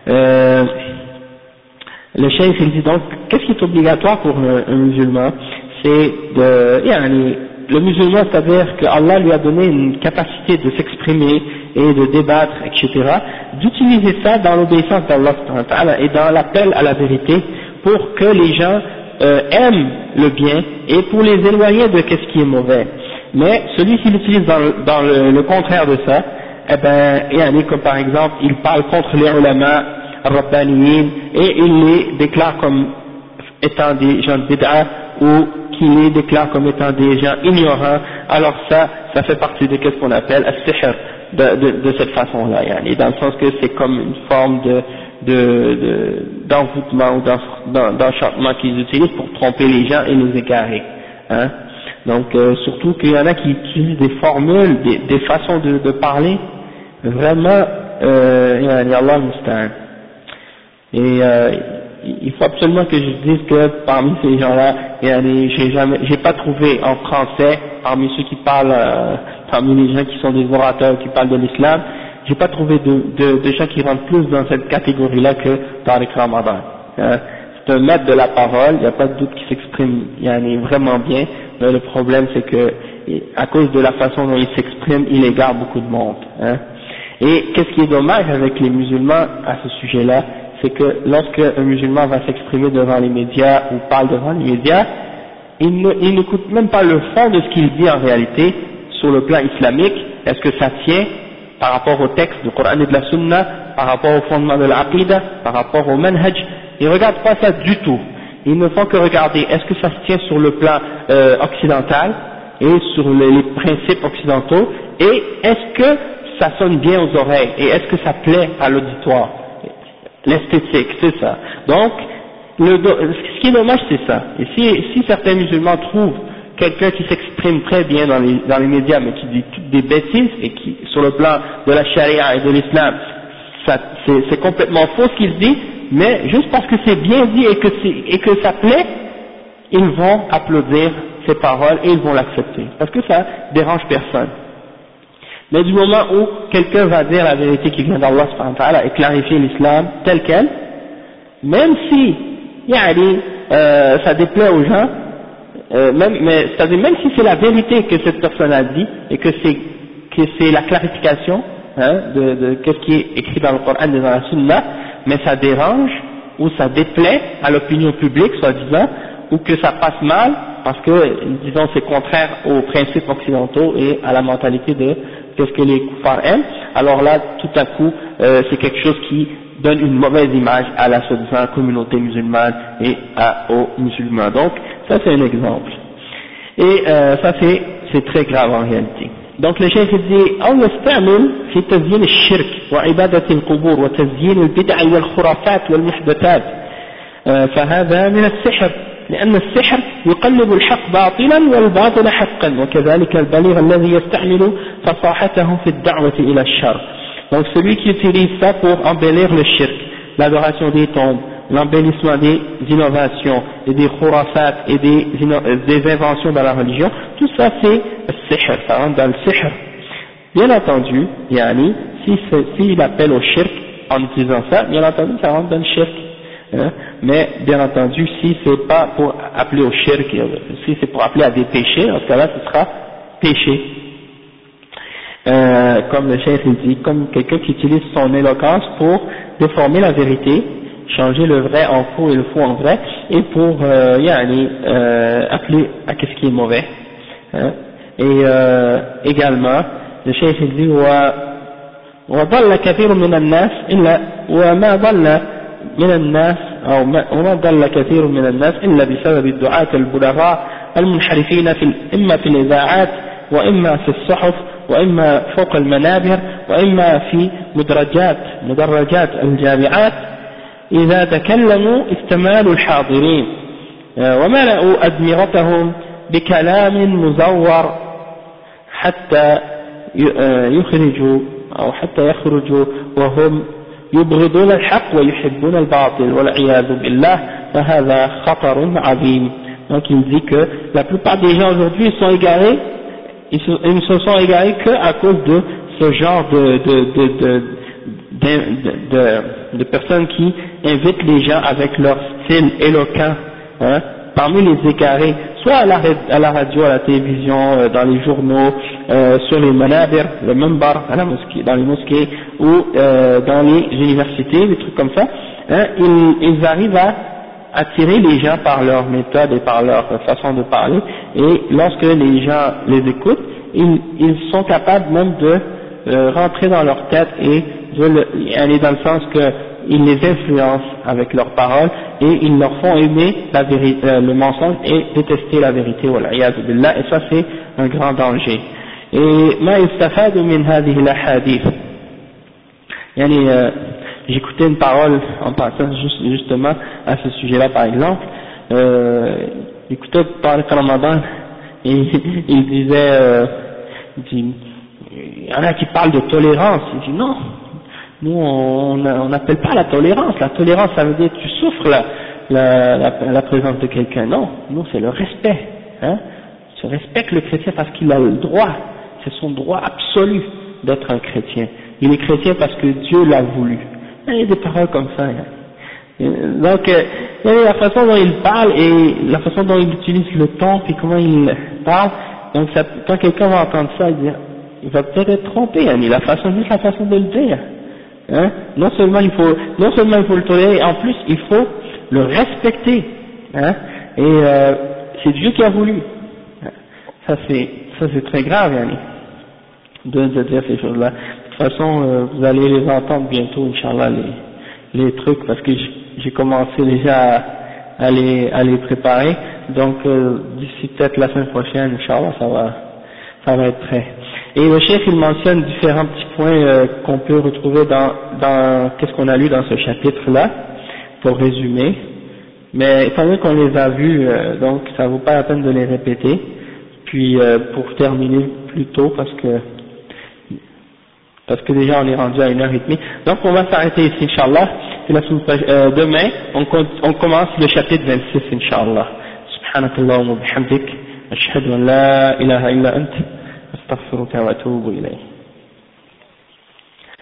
Le cheikh, il dit donc, qu'est-ce qui est obligatoire pour un musulman? C'est le musulman, c'est-à-dire qu'Allah lui a donné une capacité de s'exprimer et de débattre, etc., d'utiliser ça dans l'obéissance d'Allah et dans l'appel à la vérité pour que les gens aiment le bien et pour les éloigner de qu'est-ce qui est mauvais. Mais celui qui l'utilise dans le contraire de ça, eh ben, comme par exemple, il parle contre les ulama, rabbaniyin, et il les déclare comme étant des gens de bid'a ou qui les déclare comme étant des gens ignorants, alors ça fait partie de ce qu'on appelle as-sihr, de cette façon-là, et dans le sens que c'est comme une forme d'envoûtement ou d'enchantement qu'ils utilisent pour tromper les gens et les égarer, hein. Donc surtout qu'il y en a qui utilisent des formules, des façons de parler vraiment, Allah musta'an. Et il faut absolument que je dise que parmi ces gens-là, j'ai pas trouvé en français, parmi ceux qui parlent, parmi les gens qui sont des orateurs qui parlent de l'islam, j'ai pas trouvé de gens qui rentrent plus dans cette catégorie-là que Tariq Ramadan. C'est un maître de la parole, il n'y a pas de doute qu'il s'exprime vraiment bien, mais le problème c'est que à cause de la façon dont il s'exprime, il égare beaucoup de monde, hein. Et qu'est-ce qui est dommage avec les musulmans à ce sujet-là, c'est que lorsque un musulman va s'exprimer devant les médias ou parle devant les médias, il n'écoute même pas le fond de ce qu'il dit en réalité sur le plan islamique. Est-ce que ça tient par rapport au texte du Coran et de la Sunna, par rapport au fondement de l'Aqidah, par rapport au manhaj? Ils ne regardent pas ça du tout. Ils ne font que regarder est-ce que ça se tient sur le plan occidental et sur les principes occidentaux, et est-ce que ça sonne bien aux oreilles, et est-ce que ça plaît à l'auditoire. L'esthétique, c'est ça. Donc, ce qui est dommage, c'est ça. Et si certains musulmans trouvent quelqu'un qui s'exprime très bien dans les médias, mais qui dit toutes des bêtises, et qui, sur le plan de la charia et de l'islam, c'est complètement faux ce qu'il dit, mais juste parce que c'est bien dit et que ça plaît, ils vont applaudir ces paroles et ils vont l'accepter, parce que ça dérange personne. Mais du moment où quelqu'un va dire la vérité qui vient d'Allah subhanahu wa ta'ala et clarifier l'islam tel quel, même si ça déplaît aux gens, c'est-à-dire même si c'est la vérité que cette personne a dit et que c'est la clarification de qu'est-ce qui est écrit dans le Coran et dans la Sunna, mais ça dérange ou ça déplaît à l'opinion publique, soi-disant, ou que ça passe mal parce que, disons, c'est contraire aux principes occidentaux et à la mentalité de qu'est-ce que les kuffars aiment, alors là, tout à coup, c'est quelque chose qui donne une mauvaise image à la soi-disant communauté musulmane et aux musulmans. Donc, ça c'est un exemple. Et ça c'est très grave en réalité. Donc le cheikh dit أو يستعمل في تزيين الشرك وعبادة القبور وتزيين البدع والخرافات والمحدثات فهذا من السحر لأن السحر يقلب الحق باطلا والباطل حقا وكذلك البليغ الذي يستعمل فصاحته في الدعوة إلى الشر. Donc celui qui utilise ça pour embellir le shirk, l'adoration des tombes, l'embellissement des innovations et des khurafat et des inventions dans la religion, tout ça c'est sihr, ça rentre dans le sihr. Bien entendu, yani, s'il appelle au shirk en utilisant ça, bien entendu ça rentre dans le shirk. Mais bien entendu, si c'est pas pour appeler au shirk, si c'est pour appeler à des péchés, dans ce cas-là ce sera péché. Comme le cheikh dit, comme quelqu'un qui utilise son éloquence pour déformer la vérité, changer le vrai en faux et le faux en vrai, et pour appeler à ce qui est mauvais. Et également, le cheikh dit وضل كثير من الناس إلا وما ضل من الناس أو وما ضل كثير من الناس إلا بسبب الدعاة البلغاء المنحرفين إما في الإذاعات وإما في الصحف وإما فوق المنابر وإما في مدرجات الجامعات إذا تكلموا استمالوا الحاضرين وملأوا أدمغتهم بكلام مزور حتى يخرجوا وهم يبغضون الحق ويحبون الباطل والعياذ بالله فهذا خطر عظيم. Donc il dit que la plupart des gens aujourd'hui sont égarés, ils ne se sont égarés qu'à cause de ce genre de personnes qui invitent les gens avec leur style éloquent, parmi les égarés, soit à la radio, à la télévision, dans les journaux, sur les manabir, le minbar, à la mosquée, dans les mosquées ou dans les universités, des trucs comme ça, ils arrivent à attirer les gens par leur méthode et par leur façon de parler, et lorsque les gens les écoutent, ils sont capables même de rentrer dans leur tête et aller dans le sens qu'ils les influencent avec leurs paroles et ils leur font aimer la vérité, le mensonge et détester la vérité, wal'iyadu billah, et ça c'est un grand danger. Et ma yustafadu min hadhihi al-ahadith, j'écoutais une parole en passant justement à ce sujet-là par exemple, j'écoutais parler de Ramadan et il disait, il y en a qui parlent de tolérance, il dit non, nous on n'appelle pas la tolérance ça veut dire que tu souffres la présence de quelqu'un, non, nous c'est le respect, tu respectes le chrétien parce qu'il a le droit, c'est son droit absolu d'être un chrétien, il est chrétien parce que Dieu l'a voulu. Il y a des paroles comme ça. Donc, la façon dont il parle et la façon dont il utilise le ton et comment il parle, donc ça, quand quelqu'un va entendre ça, il va peut-être être trompé, juste la façon de le dire. Non seulement il faut le tolérer, en plus il faut le respecter. Et c'est Dieu qui a voulu. Ça c'est très grave, yani, de dire ces choses-là. De toute façon, vous allez les entendre bientôt, Inch'Allah, les trucs, parce que j'ai commencé déjà à les préparer. Donc, d'ici peut-être la semaine prochaine, Inch'Allah, ça va être prêt. Et le chef, il mentionne différents petits points qu'on peut retrouver dans qu'est-ce qu'on a lu dans ce chapitre-là, pour résumer. Mais étant donné qu'on les a vus, donc ça vaut pas la peine de les répéter. Puis pour terminer plus tôt, parce que déjà on est rendu à 1h30. Donc on va s'arrêter ici, Inch'Allah. Puis demain, on commence le chapitre 26, Inch'Allah. Subhanakallahumma bihamdik. Ashhadu an la ilaha illa ant. Astaghfiruka wa atubu ilayk.